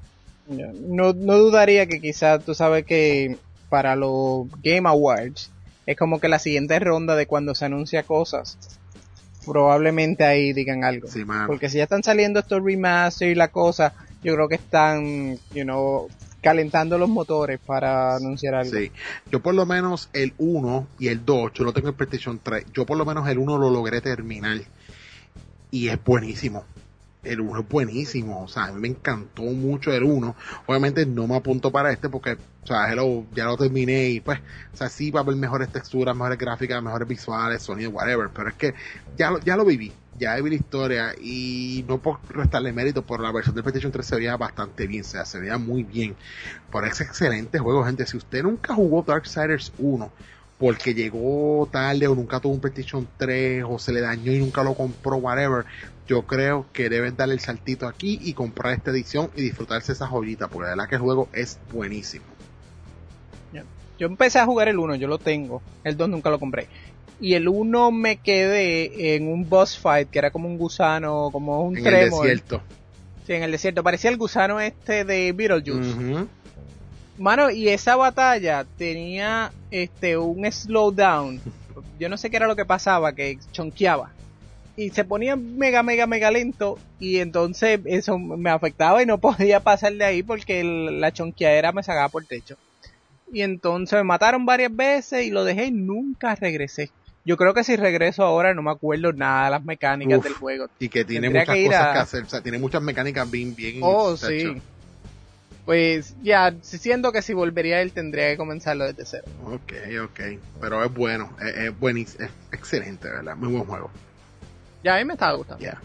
A: No dudaría que quizás, tú sabes que para los Game Awards es como que la siguiente ronda de cuando se anuncia cosas, probablemente ahí digan algo.
B: Sí,
A: porque si ya están saliendo estos remaster y la cosa, yo creo que están, calentando los motores para anunciar algo.
B: Sí, yo por lo menos el 1 y el 2, yo lo tengo en PlayStation 3, yo por lo menos el 1 lo logré terminar y es buenísimo. El 1 es buenísimo, o sea, a mí me encantó mucho el 1. Obviamente no me apunto para este porque, o sea, ya lo terminé y pues, o sea, sí va a haber mejores texturas, mejores gráficas, mejores visuales, sonido, whatever, pero es que ya lo viví, ya viví la historia y no por restarle mérito, por la versión del PlayStation 3 se veía bastante bien, o sea, se veía muy bien. Por ese excelente juego, gente. Si usted nunca jugó Darksiders 1, porque llegó tarde o nunca tuvo un PlayStation 3 o se le dañó y nunca lo compró, whatever, yo creo que deben darle el saltito aquí y comprar esta edición y disfrutarse esa joyita, porque la verdad que el juego es buenísimo.
A: Yo empecé a jugar el 1, yo lo tengo, el 2 nunca lo compré, y el 1 me quedé en un boss fight que era como un gusano, como un
B: en
A: tremor.
B: el desierto.
A: Sí, en el desierto, parecía el gusano de Beetlejuice.
B: Uh-huh.
A: Mano, y esa batalla tenía un slowdown. Yo no sé qué era lo que pasaba, que chonqueaba. Y se ponía mega lento. Y entonces eso me afectaba y no podía pasar de ahí porque la chonqueadera me sacaba por el techo. Y entonces me mataron varias veces y lo dejé y nunca regresé. Yo creo que si regreso ahora no me acuerdo nada de las mecánicas del juego.
B: Y que tiene muchas cosas que hacer. O sea, tiene muchas mecánicas bien.
A: Oh, sí. Pues ya, siento que si volvería él tendría que comenzarlo desde cero.
B: Ok. Pero es bueno, es buenísimo, es excelente, ¿verdad? Muy buen juego.
A: Ya, a mí me estaba gustando.
B: Yeah.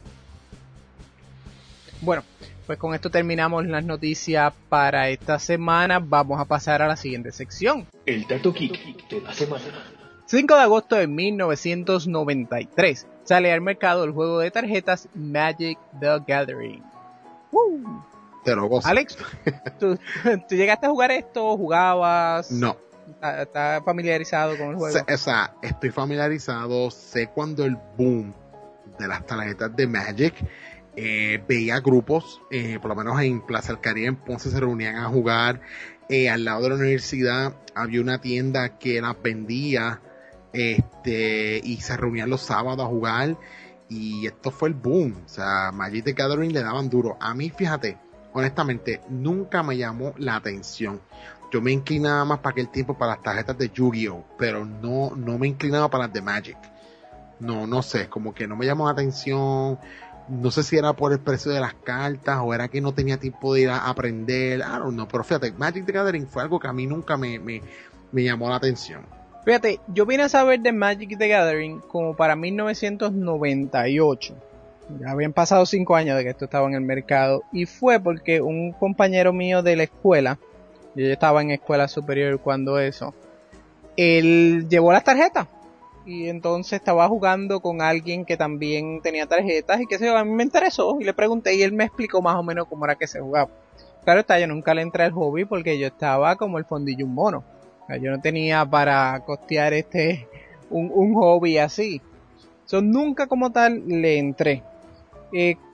A: Bueno, pues con esto terminamos las noticias para esta semana. Vamos a pasar a la siguiente sección.
C: El Dato Geek de la semana.
A: 5 de agosto de 1993 sale al mercado el juego de tarjetas Magic the Gathering. ¡Woo!
B: Te lo gozo.
A: Alex, ¿tú llegaste a jugar esto? ¿Jugabas?
B: No.
A: ¿Estás familiarizado con el juego?
B: O sea, estoy familiarizado, sé cuando el boom de las tarjetas de Magic, veía grupos, por lo menos en Plaza del Caribe, en Ponce, se reunían a jugar. Al lado de la universidad había una tienda que las vendía y se reunían los sábados a jugar, y esto fue el boom. O sea, Magic the Gathering le daban duro. A mí, fíjate, honestamente, nunca me llamó la atención. Yo me inclinaba más para aquel tiempo para las tarjetas de Yu-Gi-Oh, pero no me inclinaba para las de Magic. No sé, como que no me llamó la atención. No sé si era por el precio de las cartas o era que no tenía tiempo de ir a aprender. I don't know, pero fíjate, Magic the Gathering fue algo que a mí nunca me llamó la atención.
A: Fíjate, yo vine a saber de Magic the Gathering como para 1998. Ya habían pasado 5 años de que esto estaba en el mercado, y fue porque un compañero mío de la escuela, yo estaba en escuela superior cuando eso, él llevó las tarjetas y entonces estaba jugando con alguien que también tenía tarjetas y qué sé yo, a mí me interesó y le pregunté y él me explicó más o menos cómo era que se jugaba. Claro está, yo nunca le entré al hobby porque yo estaba como el fondillo un mono. O sea, yo no tenía para costear un hobby así. Nunca como tal le entré.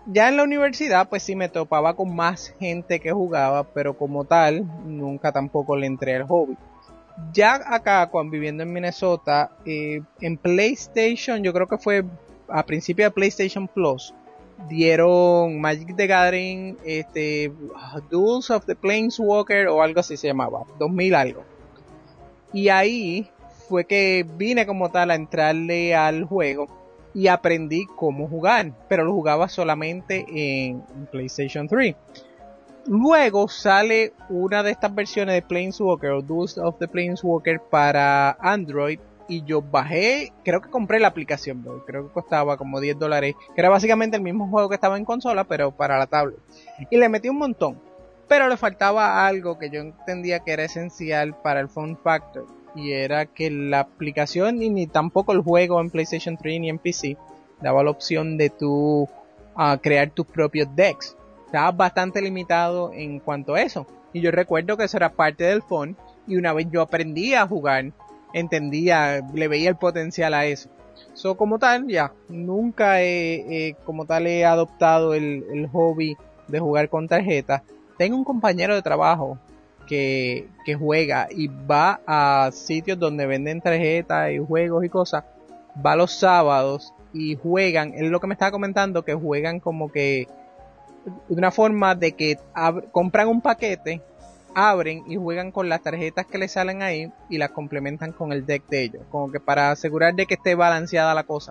A: Ya en la universidad pues sí me topaba con más gente que jugaba, pero como tal nunca tampoco le entré al hobby. Ya acá, cuando viviendo en Minnesota, en PlayStation, yo creo que fue a principio de PlayStation Plus, dieron Magic the Gathering, Duels of the Planeswalker o algo así se llamaba, 2000 algo. Y ahí fue que vine como tal a entrarle al juego y aprendí cómo jugar, pero lo jugaba solamente en PlayStation 3. Luego sale una de estas versiones de Planeswalker o Duels of the Planeswalker para Android y yo bajé, creo que compré la aplicación, creo que costaba como $10, que era básicamente el mismo juego que estaba en consola pero para la tablet. Y le metí un montón, pero le faltaba algo que yo entendía que era esencial para el fun factor y era que la aplicación y ni tampoco el juego en PlayStation 3 ni en PC daba la opción de tú crear tus propios decks. Estaba bastante limitado en cuanto a eso. Y yo recuerdo que eso era parte del fun. Y una vez yo aprendí a jugar, entendía, le veía el potencial a eso. So, como tal, ya, nunca como tal he adoptado el hobby de jugar con tarjeta. Tengo un compañero de trabajo que juega y va a sitios donde venden tarjetas y juegos y cosas. Va los sábados y juegan, es lo que me estaba comentando, que juegan como que de una forma de que compran un paquete, abren y juegan con las tarjetas que les salen ahí y las complementan con el deck de ellos, como que para asegurar de que esté balanceada la cosa.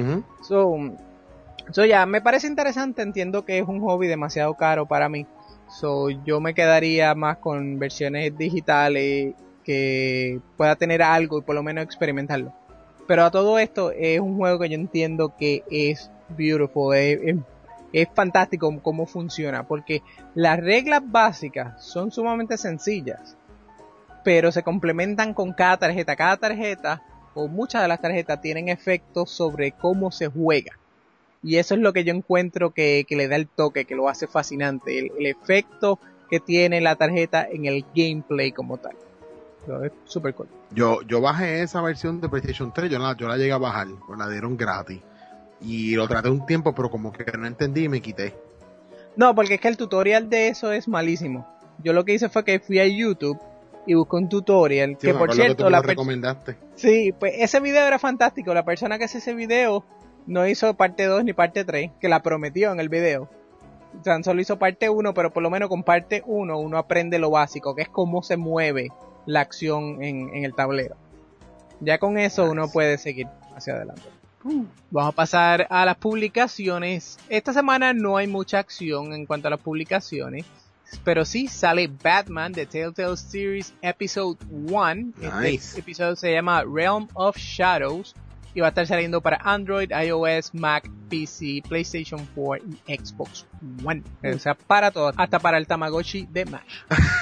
A: So ya, me parece interesante, entiendo que es un hobby demasiado caro para mí. So yo me quedaría más con versiones digitales que pueda tener algo y por lo menos experimentarlo. Pero a todo esto es un juego que yo entiendo que es beautiful, es fantástico cómo funciona, porque las reglas básicas son sumamente sencillas, pero se complementan con cada tarjeta. Cada tarjeta, o muchas de las tarjetas, tienen efectos sobre cómo se juega. Y eso es lo que yo encuentro que le da el toque, que lo hace fascinante. El efecto que tiene la tarjeta en el gameplay como tal. Es súper cool.
B: Yo bajé esa versión de PlayStation 3, yo la llegué a bajar, pues la dieron gratis. Y lo traté un tiempo, pero como que no entendí y me quité.
A: No, porque es que el tutorial de eso es malísimo. Yo lo que hice fue que fui a YouTube y busqué un tutorial.
B: Sí,
A: que por cierto,
B: que tú me lo recomendaste.
A: Sí, pues ese video era fantástico. La persona que hace ese video no hizo parte 2 ni parte 3, que la prometió en el video. Tan solo hizo parte 1, pero por lo menos con parte 1 uno aprende lo básico, que es cómo se mueve la acción en el tablero. Ya con eso uno puede seguir hacia adelante. Vamos a pasar a las publicaciones. Esta semana no hay mucha acción en cuanto a las publicaciones, pero sí sale Batman The Telltale Series Episode 1.
B: Nice.
A: Este episodio se llama Realm of Shadows y va a estar saliendo para Android, iOS, Mac, PC, PlayStation 4 y Xbox One. O sea, para todo, hasta para el Tamagotchi de Mash.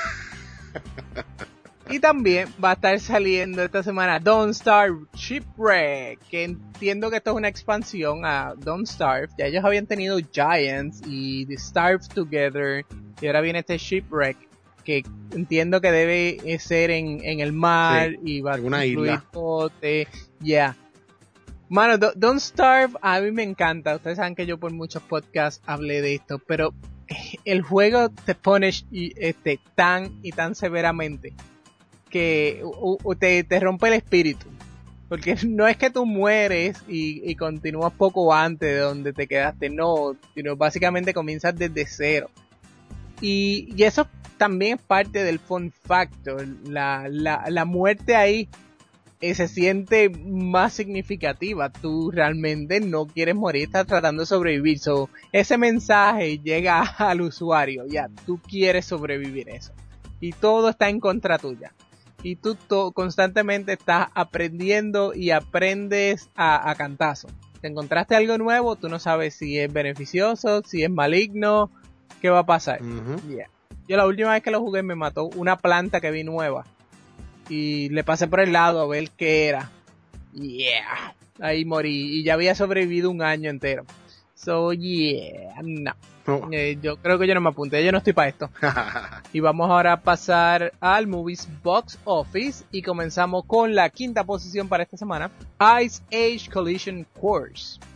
A: Y también va a estar saliendo esta semana Don't Starve Shipwreck, que entiendo que esto es una expansión a Don't Starve. Ya ellos habían tenido Giants y The Starve Together, y ahora viene este Shipwreck, que entiendo que debe ser en el mar, sí, y va a incluir bote. Ya. Mano, Don't Starve a mí me encanta. Ustedes saben que yo por muchos podcasts hablé de esto, pero el juego te punish tan y tan severamente que te rompe el espíritu, porque no es que tú mueres y continúas poco antes de donde te quedaste, no, sino básicamente comienzas desde cero, y eso también es parte del fun factor. La muerte ahí se siente más significativa. Tú realmente no quieres morir, estás tratando de sobrevivir, so ese mensaje llega al usuario, ya, tú quieres sobrevivir eso, y todo está en contra tuya. Y tú constantemente estás aprendiendo y aprendes a cantazo. Te encontraste algo nuevo, tú no sabes si es beneficioso, si es maligno, qué va a pasar. Yeah. Yo la última vez que lo jugué me mató una planta que vi nueva. Y le pasé por el lado a ver qué era. Yeah. Ahí morí. Y ya había sobrevivido un año entero. So, yeah. No. Yo creo que yo no me apunté, yo no estoy para esto. Y vamos ahora a pasar al Movies Box Office y comenzamos con la quinta posición para esta semana, Ice Age Collision Course.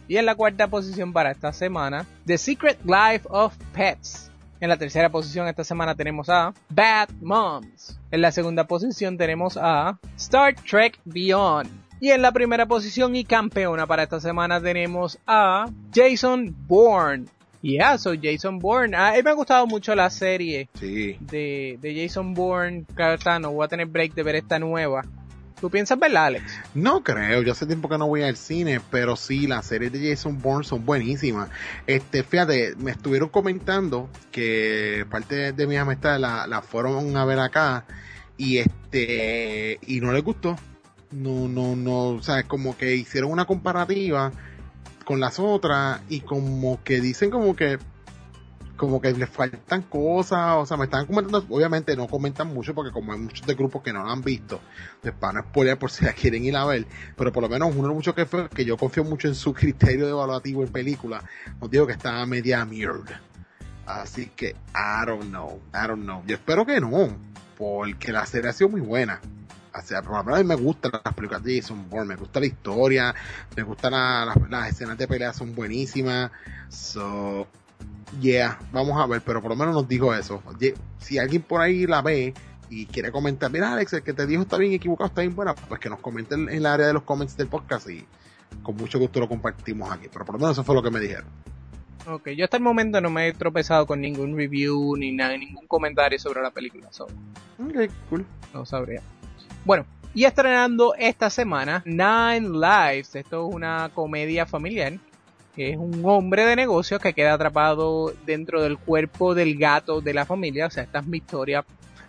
A: Y en la cuarta posición para esta semana, The Secret Life of Pets. En la tercera posición esta semana tenemos a Bad Moms. En la segunda posición tenemos a Star Trek Beyond. Y en la primera posición y campeona para esta semana tenemos a Jason Bourne. Soy Jason Bourne. A mí me ha gustado mucho la serie de Jason Bourne. Claro está, no voy a tener break de ver esta nueva. ¿Tú piensas verla, Alex?
B: No creo, yo hace tiempo que no voy al cine, pero sí, las series de Jason Bourne son buenísimas. Fíjate, me estuvieron comentando que parte de mis amistades la fueron a ver acá y y no les gustó. No, o sea, como que hicieron una comparativa con las otras y como que dicen como que les faltan cosas, o sea, me están comentando, obviamente no comentan mucho porque como hay muchos de grupos que no la han visto, pues para no spoiler por si la quieren ir a ver, pero por lo menos uno mucho que fue, que yo confío mucho en su criterio de evaluativo en película, nos digo que está media mierda, así que I don't know, yo espero que no, porque la serie ha sido muy buena. O sea, por lo menos a mí me gustan las películas de Jason Bourne, me gusta la historia, me gustan las escenas de pelea, son buenísimas, so vamos a ver, pero por lo menos nos dijo eso. Si alguien por ahí la ve y quiere comentar, mira Alex, el que te dijo está bien equivocado, está bien buena, pues que nos comenten en el área de los comments del podcast y con mucho gusto lo compartimos aquí, pero por lo menos eso fue lo que me dijeron.
A: Ok, yo hasta el momento no me he tropezado con ningún review ni nada, ningún comentario sobre la película,
B: Ok, cool.
A: No sabría. Bueno, y estrenando esta semana Nine Lives. Esto es una comedia familiar, que es un hombre de negocios que queda atrapado dentro del cuerpo del gato de la familia. O sea, esta es mi historia.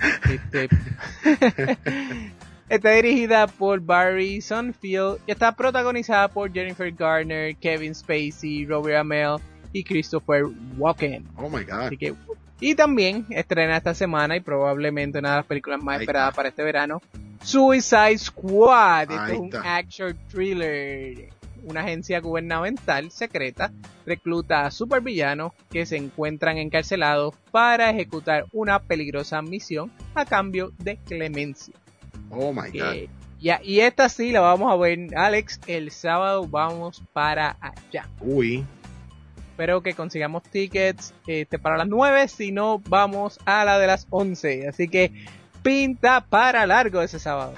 A: Está dirigida por Barry Sunfield y está protagonizada por Jennifer Garner, Kevin Spacey, Robert Amell y Christopher Walken.
B: Oh my God.
A: Así que, y también estrena esta semana y probablemente una de las películas más esperadas para este verano, Suicide Squad. Esto es un action thriller. Una agencia gubernamental secreta recluta a supervillanos que se encuentran encarcelados para ejecutar una peligrosa misión a cambio de clemencia.
B: Oh my God.
A: Y esta sí la vamos a ver, Alex, el sábado vamos para allá.
B: Uy.
A: Espero que consigamos tickets para las 9, si no vamos a la de las 11. Así que pinta para largo ese sábado.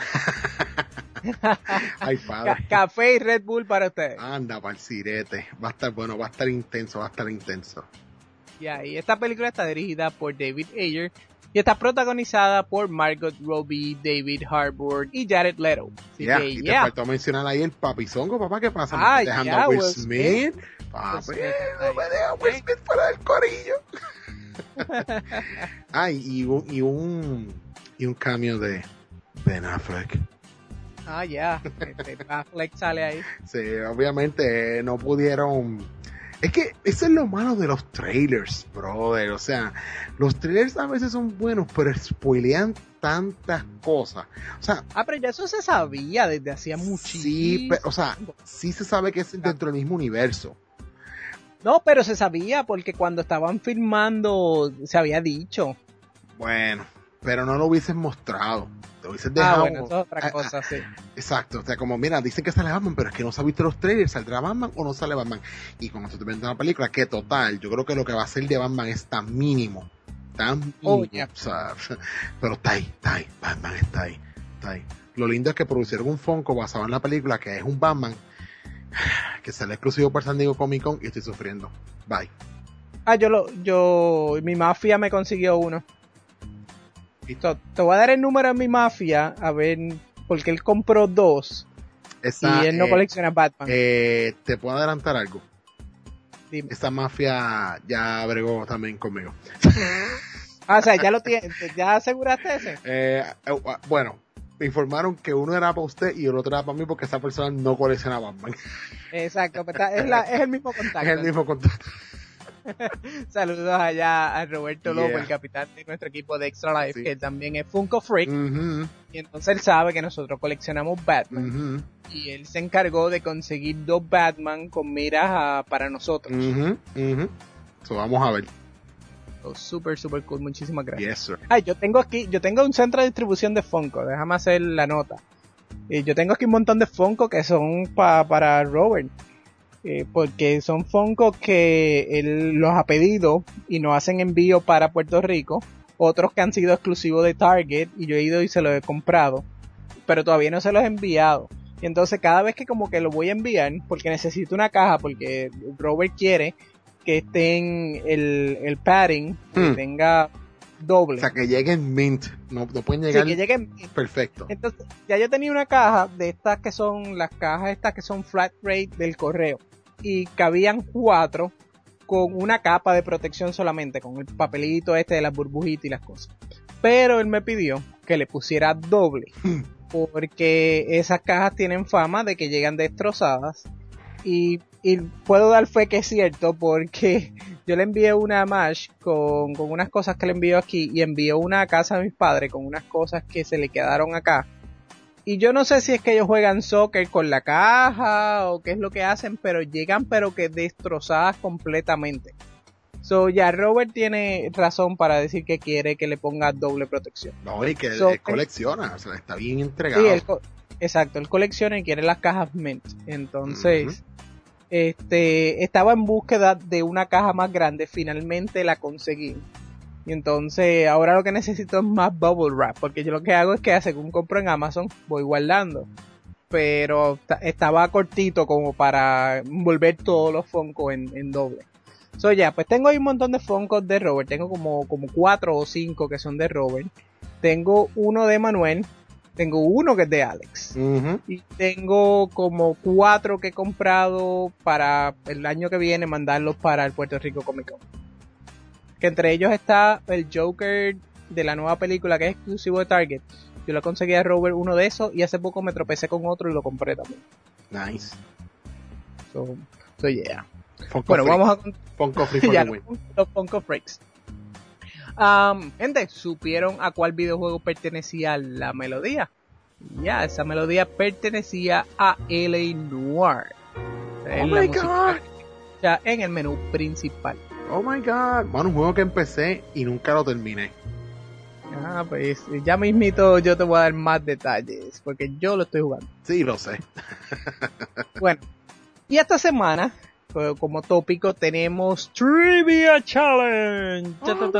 B: Ay, padre.
A: Café y Red Bull para ustedes.
B: Anda, para el sirete. Va a estar bueno, va a estar intenso.
A: Y esta película está dirigida por David Ayer y está protagonizada por Margot Robbie, David Harbour y Jared Leto.
B: Y te faltó mencionar ahí el papizongo, papá, ¿qué pasa? Dejando a Will Smith. Papi, no me deja Will Smith fuera del corillo. y un cameo de Ben Affleck.
A: Affleck sale ahí.
B: Sí, obviamente no pudieron. Es que eso es lo malo de los trailers, brother. O sea, los trailers a veces son buenos, pero spoilean tantas cosas. O sea,
A: pero ya eso se sabía desde hacía muchísimo.
B: Sí, pero, o sea, sí se sabe que es dentro del mismo universo.
A: No, pero se sabía porque cuando estaban filmando se había dicho.
B: Bueno, pero no lo hubiesen mostrado. Te hubiesen dejado.
A: Bueno, eso es otra cosa, sí.
B: Exacto, o sea, como mira, dicen que sale Batman, pero es que no se ha visto los trailers, ¿saldrá Batman o no sale Batman? Y cuando se te viendo la película, que total, yo creo que lo que va a ser de Batman es tan mínimo. O sea, pero está ahí, Batman está ahí. Lo lindo es que producieron un Funko basado en la película, que es un Batman, que sale exclusivo para San Diego Comic Con y estoy sufriendo. Bye.
A: Mi mafia me consiguió uno. Te voy a dar el número de mi mafia, a ver, porque él compró 2 y él no colecciona Batman.
B: Te puedo adelantar algo.
A: Dime.
B: Esta mafia ya bregó también conmigo.
A: O sea, ya lo tienes, ¿ya aseguraste ese?
B: Bueno, me informaron que uno era para usted y el otro era para mí porque esa persona no colecciona Batman.
A: Exacto, es el mismo contacto.
B: Es el mismo contacto.
A: Saludos allá a Roberto Lobo, el capitán de nuestro equipo de Extra Life, que también es Funko Freak. Y entonces él sabe que nosotros coleccionamos Batman. Y él se encargó de conseguir 2 Batman con miras para nosotros.
B: So, vamos a ver.
A: Super cool, muchísimas gracias.
B: Yes, sir.
A: Yo tengo un centro de distribución de Funko, déjame hacer la nota. Yo tengo aquí un montón de Funko que son para Robert. porque son Funko que él los ha pedido y no hacen envío para Puerto Rico, otros que han sido exclusivos de Target y yo he ido y se los he comprado, pero todavía no se los he enviado. Y entonces cada vez que como que lo voy a enviar, porque necesito una caja, porque Robert quiere que esté en el padding, que tenga doble.
B: O sea, que lleguen mint, no pueden llegar.
A: Sí, que lleguen mint.
B: Perfecto.
A: Entonces, ya yo tenía una caja de estas que son, las cajas estas que son flat rate del correo. Y cabían 4 con una capa de protección solamente, con el papelito este de las burbujitas y las cosas. Pero él me pidió que le pusiera doble. Porque esas cajas tienen fama de que llegan destrozadas y puedo dar fe que es cierto porque yo le envié una Mash con unas cosas que le envió aquí y envió una a casa de mis padres con unas cosas que se le quedaron acá y yo no sé si es que ellos juegan soccer con la caja o qué es lo que hacen, pero llegan pero que destrozadas completamente. So, ya Robert tiene razón para decir que quiere que le ponga doble protección.
B: No, y que él colecciona, o sea, está bien entregado.
A: Sí, exacto, él colecciona y quiere las cajas mint. Entonces, estaba en búsqueda de una caja más grande, finalmente la conseguí. Y entonces, ahora lo que necesito es más bubble wrap, porque yo lo que hago es que según compro en Amazon, voy guardando. Pero estaba cortito como para envolver todos los Funko en doble. So ya, pues tengo ahí un montón de Funkos de Robert. Tengo como 4 o 5 que son de Robert. Tengo uno de Manuel. Tengo uno que es de Alex. Y tengo como 4 que he comprado para el año que viene mandarlos para el Puerto Rico Comic Con. Que entre ellos está el Joker de la nueva película que es exclusivo de Target. Yo lo conseguí a Robert uno de esos y hace poco me tropecé con otro y lo compré también.
B: Nice.
A: So yeah.
B: Funko
A: Bueno,
B: Freaks.
A: vamos a
B: Funko Free for
A: ya,
B: the win.
A: los Funko Freaks. Gente, ¿supieron a cuál videojuego pertenecía la melodía? Ya, esa melodía pertenecía a L.A. Noire.
B: Oh my God.
A: Ya en el menú principal.
B: Oh my God. Bueno, un juego que empecé y nunca lo terminé.
A: Pues ya mismito yo te voy a dar más detalles porque yo lo estoy jugando.
B: Sí, lo sé.
A: Bueno, y esta semana como tópico tenemos Trivia Challenge.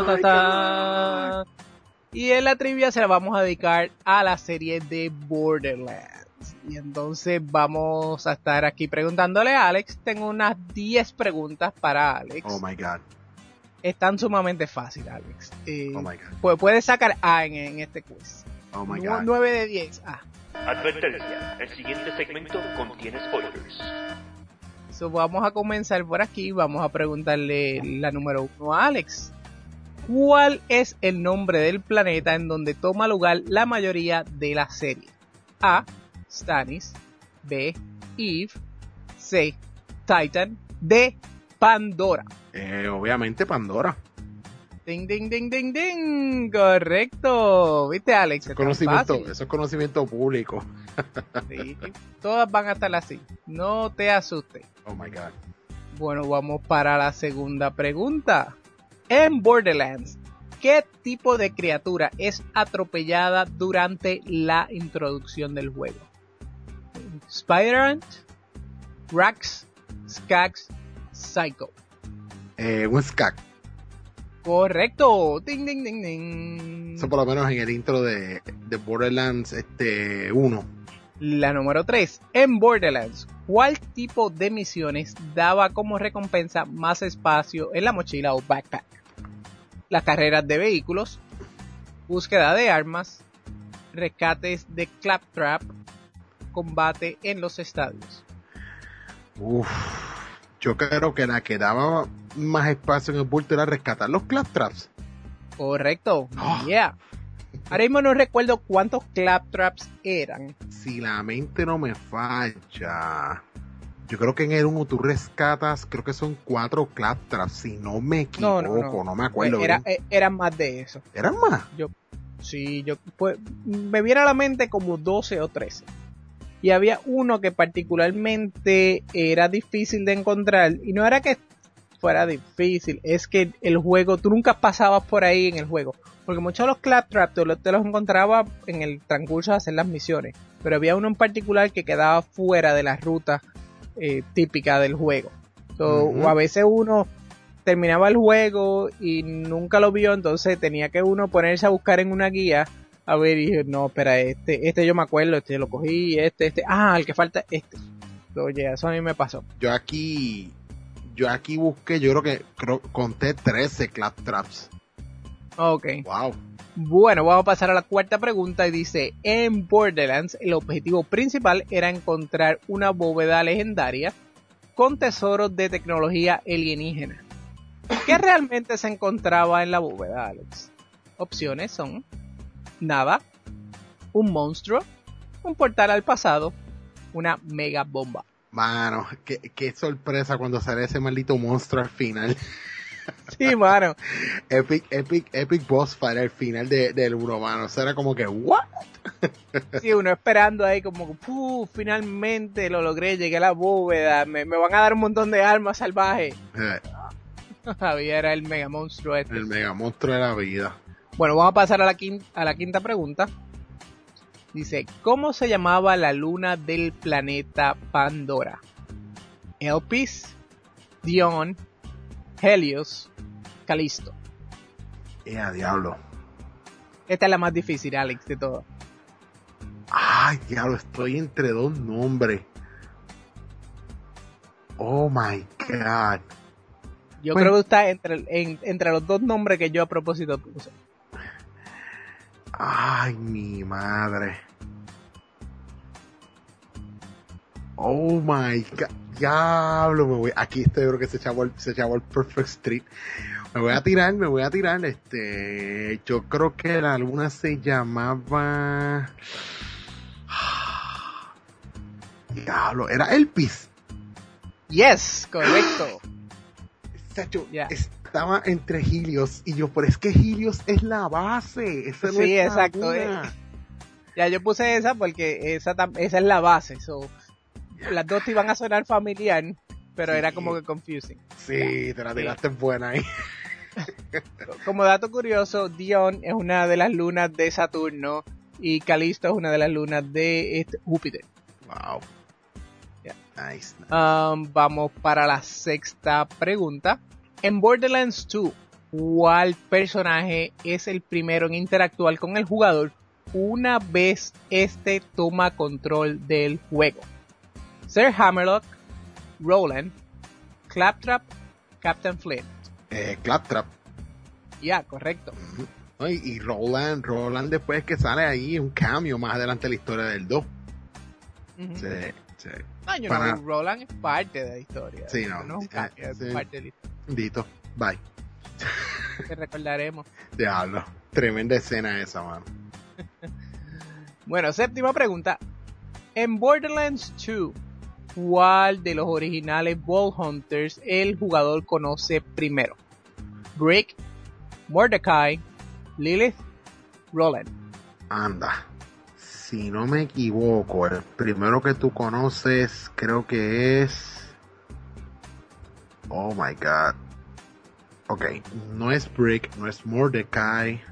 A: Y en la trivia se la vamos a dedicar a la serie de Borderlands. Y entonces vamos a estar aquí preguntándole a Alex. Tengo unas 10 preguntas para Alex.
B: Oh my God.
A: Están sumamente fáciles, Alex.
B: Oh my God.
A: Puedes sacar A en este quiz.
B: Oh my God.
A: 9 de 10 A.
C: Advertencia, el siguiente segmento contiene spoilers.
A: So, vamos a comenzar por aquí. Vamos a preguntarle la número 1 a Alex. ¿Cuál es el nombre del planeta en donde toma lugar la mayoría de la serie? A. Stannis. B. Eve. C. Titan. D. Pandora.
B: Obviamente Pandora.
A: Ding, ding, ding, ding, ding. Correcto. ¿Viste, Alex?
B: Eso es conocimiento público.
A: Sí, todas van a estar así. No te asustes.
B: Oh my God.
A: Bueno, vamos para la segunda pregunta. En Borderlands, ¿qué tipo de criatura es atropellada durante la introducción del juego? Spider-Ant, Rax, Skax, Psycho.
B: Un Skag.
A: Correcto. Ding, ding, ding, ding.
B: Eso por lo menos en el intro de Borderlands 1.
A: La número 3. En Borderlands, ¿cuál tipo de misiones daba como recompensa más espacio en la mochila o backpack? Las carreras de vehículos, búsqueda de armas, rescates de Claptrap, combate en los estadios.
B: Yo creo que la que daba más espacio en el bulto era rescatar los Claptraps.
A: Correcto. Yeah. Ahora mismo no recuerdo cuántos Claptraps eran.
B: Si la mente no me falla, yo creo que en el 1 tú rescatas, creo que son 4 Claptraps, si no me equivoco, no me acuerdo bien.
A: Eran más de eso.
B: ¿Eran más?
A: Pues, me viene a la mente como 12 o 13. Y había uno que particularmente era difícil de encontrar, y no era que fuera difícil, es que el juego, tú nunca pasabas por ahí en el juego, porque muchos de los Claptrap te los encontrabas en el transcurso de hacer las misiones, pero había uno en particular que quedaba fuera de la ruta típica del juego. O a veces uno terminaba el juego y nunca lo vio, entonces tenía que uno ponerse a buscar en una guía a ver y dije, no, espera, este yo me acuerdo, este lo cogí, el que falta este. Oye, eso a mí me pasó.
B: Yo aquí busqué, yo creo conté 13 Claptraps.
A: Ok.
B: Wow.
A: Bueno, vamos a pasar a la cuarta pregunta y dice, en Borderlands el objetivo principal era encontrar una bóveda legendaria con tesoros de tecnología alienígena. ¿Qué realmente se encontraba en la bóveda, Alex? Opciones son nada, un monstruo, un portal al pasado, una mega bomba.
B: Mano, qué sorpresa cuando sale ese maldito monstruo al final.
A: Sí, mano.
B: Epic boss fight al final del uno, mano. O sea, era como que, ¿what?
A: Sí, uno esperando ahí como, finalmente lo logré, llegué a la bóveda, me van a dar un montón de armas salvajes. Había era el mega monstruo este.
B: El mega monstruo de la vida.
A: Bueno, vamos a pasar a la quinta pregunta. Dice, ¿cómo se llamaba la luna del planeta Pandora? Elpis, Dion, Helios, Calisto.
B: Diablo.
A: Esta es la más difícil, Alex, de todas.
B: Ay, diablo, estoy entre dos nombres. Oh my God.
A: Yo creo que está entre los dos nombres que yo a propósito puse.
B: Ay, mi madre. Oh my God. Diablo, aquí estoy, creo que se echaba el Perfect Street. Me voy a tirar. Yo creo que la luna se llamaba. Diablo, era Elpis.
A: Yes, correcto.
B: Yeah. Estaba entre Helios y yo, pero es que Helios es la base. Esa no
A: sí,
B: es
A: exacto. Ya yo puse esa porque esa es la base. So, las dos te iban a sonar familiar, pero sí, era como que confusing.
B: Sí, te la tiraste buena ahí.
A: Como dato curioso, Dion es una de las lunas de Saturno y Calisto es una de las lunas de Júpiter.
B: Wow. Yeah. Nice.
A: Vamos para la sexta pregunta. En Borderlands 2, ¿cuál personaje es el primero en interactuar con el jugador una vez este toma control del juego? Sir Hammerlock, Roland, Claptrap, Captain Flint.
B: Claptrap.
A: Ya, correcto.
B: Uh-huh. Y Roland después que sale ahí un cameo más adelante en la historia del 2.
A: Uh-huh.
B: Sí.
A: No, Roland es parte de la historia.
B: Sí, no.
A: Es parte de la historia.
B: Dito, bye.
A: Te recordaremos.
B: Diablo, tremenda escena esa, mano.
A: Bueno, séptima pregunta. En Borderlands 2, ¿cuál de los originales Vault Hunters el jugador conoce primero? Brick, Mordecai, Lilith, Roland.
B: Anda. Si no me equivoco, el primero que tú conoces creo que es... Oh my God. Ok, no es Brick, no es Mordecai.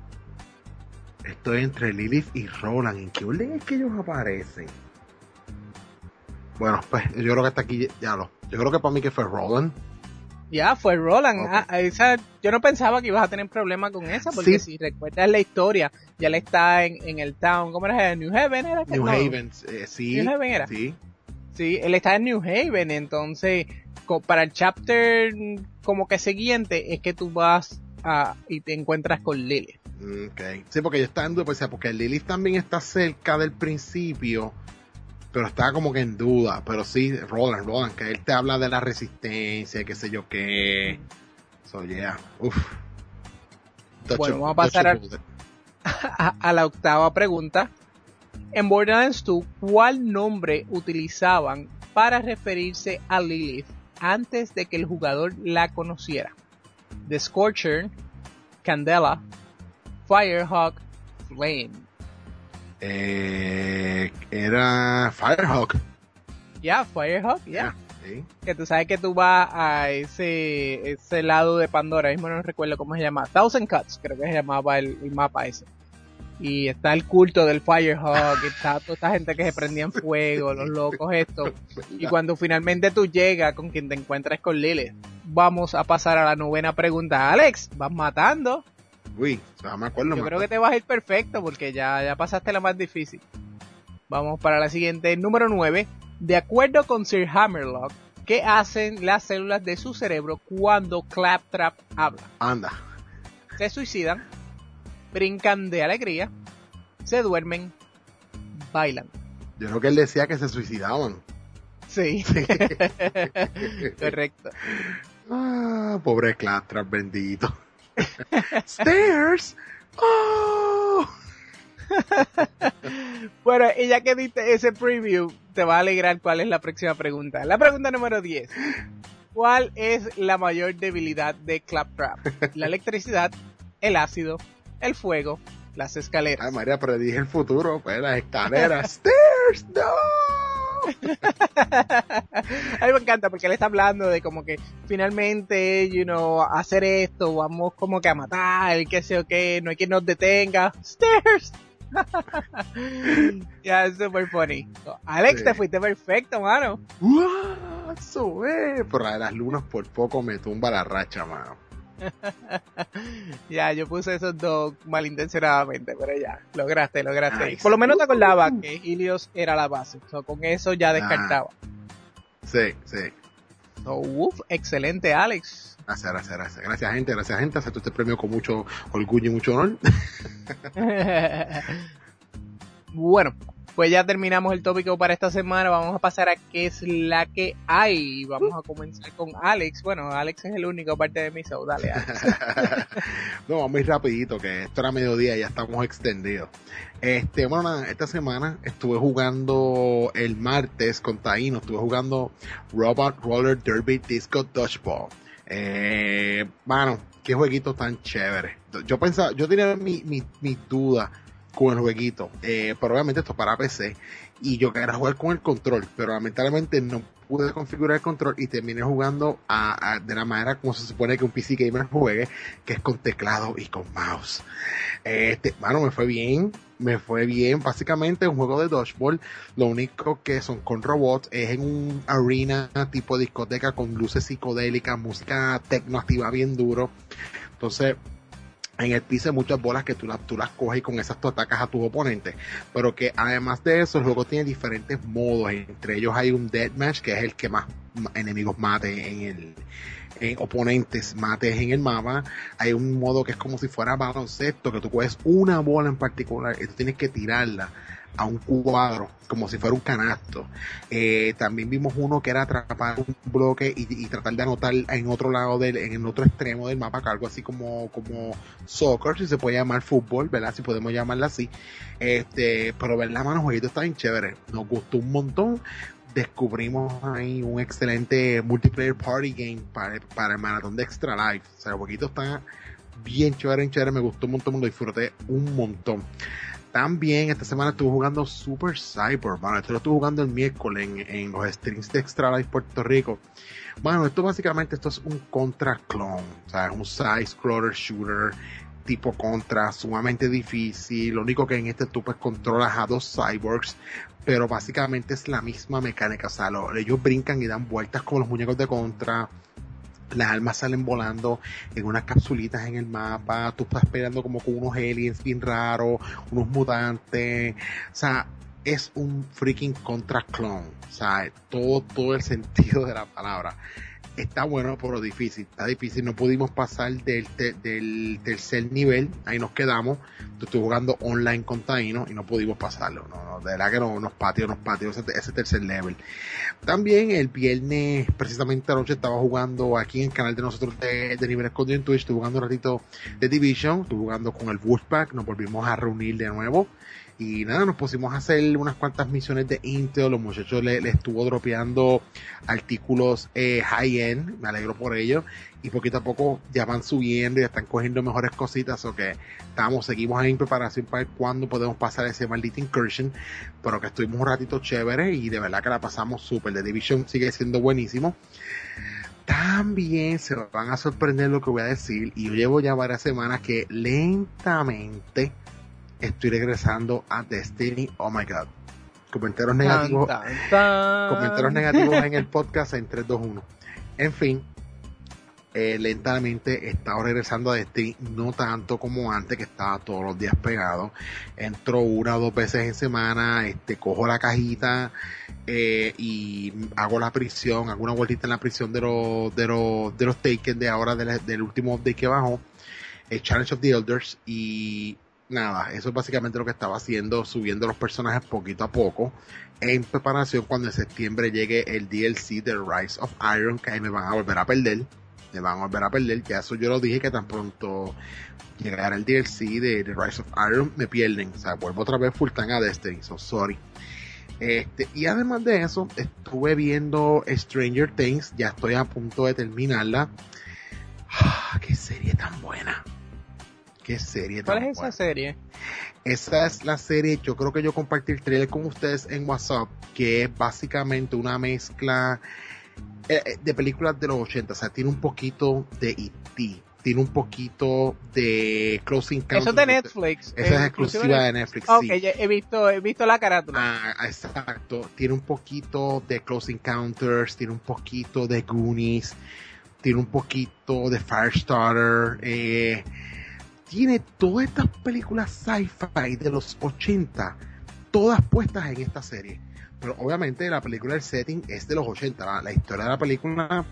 B: Estoy entre Lilith y Roland. ¿En qué orden es que ellos aparecen? Bueno, pues yo creo que hasta aquí yo creo que para mí que fue Roland.
A: Ya, fue Roland.
B: Okay.
A: Yo no pensaba que ibas a tener problema con esa, porque
B: sí.
A: Si recuerdas la historia, ya él está en el town. ¿Cómo era? ¿New Haven era?
B: New Haven, sí.
A: ¿New Haven era?
B: Sí.
A: Sí, él está en New Haven, entonces para el chapter como que siguiente es que tú vas y te encuentras con Lilith.
B: Okay. Sí, porque yo estaba en duda, porque Lilith también está cerca del principio, pero estaba como que en duda. Pero sí, Roland, que él te habla de la resistencia, qué sé yo qué. So, yeah.
A: Bueno, vamos a pasar a la octava pregunta. En Borderlands 2, ¿cuál nombre utilizaban para referirse a Lilith antes de que el jugador la conociera? The Scorcher, Candela, Firehawk, Flame.
B: Era Firehawk.
A: Ya, Firehawk, ya.
B: Sí.
A: Que tú sabes que tú vas a ese lado de Pandora, mismo no recuerdo cómo se llama. Thousand Cuts, creo que se llamaba el mapa ese. y está el culto del Firehawk, está toda esta gente que se prendía en fuego, los locos estos, y cuando finalmente tú llegas con quien te encuentras con Lilith, vamos a pasar a la 9ª pregunta. Alex, vas matando.
B: Uy, no me acuerdo.
A: Yo creo que te vas a ir perfecto porque ya pasaste la más difícil. Vamos para la siguiente, número 9. De acuerdo con Sir Hammerlock, ¿qué hacen las células de su cerebro cuando Claptrap habla?
B: Anda.
A: Se suicidan, brincan de alegría, se duermen, bailan.
B: Yo creo que él decía que se suicidaban.
A: Sí. Correcto.
B: Ah, pobre Claptrap, bendito. Stairs. Oh.
A: Bueno, y ya que diste ese preview, te va a alegrar cuál es la próxima pregunta. La pregunta número 10. ¿Cuál es la mayor debilidad de Claptrap? La electricidad, el ácido, el fuego, las escaleras.
B: Ay, María, predije el futuro, pues las escaleras. Stairs, no.
A: A mí me encanta porque él está hablando de como que finalmente, hacer esto, vamos como que a matar, qué sé yo qué, no hay quien nos detenga. Stairs. Ya, es super funny. Alex, sí. Te fuiste perfecto, mano.
B: Eso es. Pero las lunas por poco me tumba la racha, mano.
A: Ya, yo puse esos dos malintencionadamente, pero ya, lograste. Nice. Por lo menos te acordaba que Helios era la base. Con eso ya descartaba.
B: Sí.
A: Excelente, Alex.
B: Gracias, gente. Acepto este premio con mucho orgullo y mucho honor.
A: Bueno, pues ya terminamos el tópico para esta semana. Vamos a pasar a qué es la que hay. Vamos a comenzar con Alex. Bueno, Alex es el único aparte de mí, so dale, Alex.
B: No, vamos a ir rapidito, que esto era mediodía y ya estamos extendidos. Bueno, nada, esta semana estuve jugando el martes con Taino, estuve jugando Robot Roller Derby Disco Dodgeball. Mano, qué jueguito tan chévere. Yo tenía mi duda con el jueguito, pero obviamente esto es para PC y yo quería jugar con el control, pero lamentablemente no pude configurar el control y terminé jugando de la manera como se supone que un PC gamer juegue, que es con teclado y con mouse. Mano, me fue bien, básicamente es un juego de dodgeball, lo único que son con robots, es en un arena tipo discoteca con luces psicodélicas, música tecno activa bien duro, entonces en el piso hay muchas bolas que tú las coges y con esas tú atacas a tus oponentes, pero que además de eso el juego tiene diferentes modos, entre ellos hay un deathmatch que es el que más enemigos mate en oponentes mates en el mapa. Hay un modo que es como si fuera baloncesto, que tú coges una bola en particular y tú tienes que tirarla a un cuadro como si fuera un canasto. También vimos uno que era atrapar un bloque y tratar de anotar en otro lado en el otro extremo del mapa, algo así como soccer, si se puede llamar fútbol, ¿verdad? Si podemos llamarla así. Pero ver la mano, jueguito está bien chévere, nos gustó un montón. Descubrimos ahí un excelente multiplayer party game para el maratón de Extra Life. O sea, el jueguito está bien chévere, me gustó un montón, lo disfruté un montón. También esta semana estuve jugando Super Cyber, mano. Esto lo estuve jugando el miércoles en los streams de Extra Life Puerto Rico. Bueno, esto es un Contra clone, o sea, es un side-scroller shooter tipo Contra, sumamente difícil. Lo único que en este tú pues controlas a dos cyborgs, pero básicamente es la misma mecánica, o sea, ellos brincan y dan vueltas como los muñecos de Contra. Las armas salen volando en unas capsulitas en el mapa, tú estás peleando como con unos aliens bien raros, unos mutantes, o sea, es un freaking Contra clone, o sea, todo el sentido de la palabra. Está bueno, pero está difícil, no pudimos pasar del tercer nivel, ahí nos quedamos. Estuve jugando online con Taino y no pudimos pasarlo, no, de verdad que nos pateó ese tercer level. También el viernes, precisamente anoche, estaba jugando aquí en el canal de nosotros de Nivel Escondido en Twitch, estuve jugando un ratito de Division, estuve jugando con el Wolfpack, nos volvimos a reunir de nuevo. Y nada, nos pusimos a hacer unas cuantas misiones de Intel, los muchachos le estuvo dropeando artículos high-end, me alegro por ello, y poquito a poco ya van subiendo y ya están cogiendo mejores cositas, o que seguimos ahí en preparación para ver cuándo podemos pasar ese maldito Incursion, pero que estuvimos un ratito chévere y de verdad que la pasamos súper. The Division sigue siendo buenísimo. También se van a sorprender lo que voy a decir, y yo llevo ya varias semanas que lentamente estoy regresando a Destiny. Oh my god. Comentarios negativos. Comentarios negativos en el podcast en 3, 2, 1. En fin, lentamente he estado regresando a Destiny, no tanto como antes, que estaba todos los días pegado. Entro 1 o 2 veces en semana, cojo la cajita y hago la prisión, hago una vueltita en la prisión de los Taken de ahora, del último update que bajó, Challenge of the Elders, y nada, eso es básicamente lo que estaba haciendo, subiendo los personajes poquito a poco, en preparación cuando en septiembre llegue el DLC de Rise of Iron, que ahí me van a volver a perder, ya eso yo lo dije, que tan pronto llegara el DLC de Rise of Iron, me pierden, o sea, vuelvo otra vez full time a Destiny, so sorry. Y además de eso, estuve viendo Stranger Things, ya estoy a punto de terminarla. ¡Qué serie tan buena!
A: ¿Cuál es esa serie?
B: Esa es la serie, yo creo que yo compartí el trailer con ustedes en WhatsApp, que es básicamente una mezcla de películas de los 80, o sea, tiene un poquito de E.T., tiene un poquito de Close Encounters.
A: Eso es de Netflix.
B: Esa es exclusiva de Netflix.
A: Ok,
B: sí.
A: he visto la carátula.
B: Exacto. Tiene un poquito de Close Encounters, tiene un poquito de Goonies, tiene un poquito de Firestarter, tiene todas estas películas sci-fi de los 80, todas puestas en esta serie. Pero obviamente la película, el setting es de los 80. La historia de la película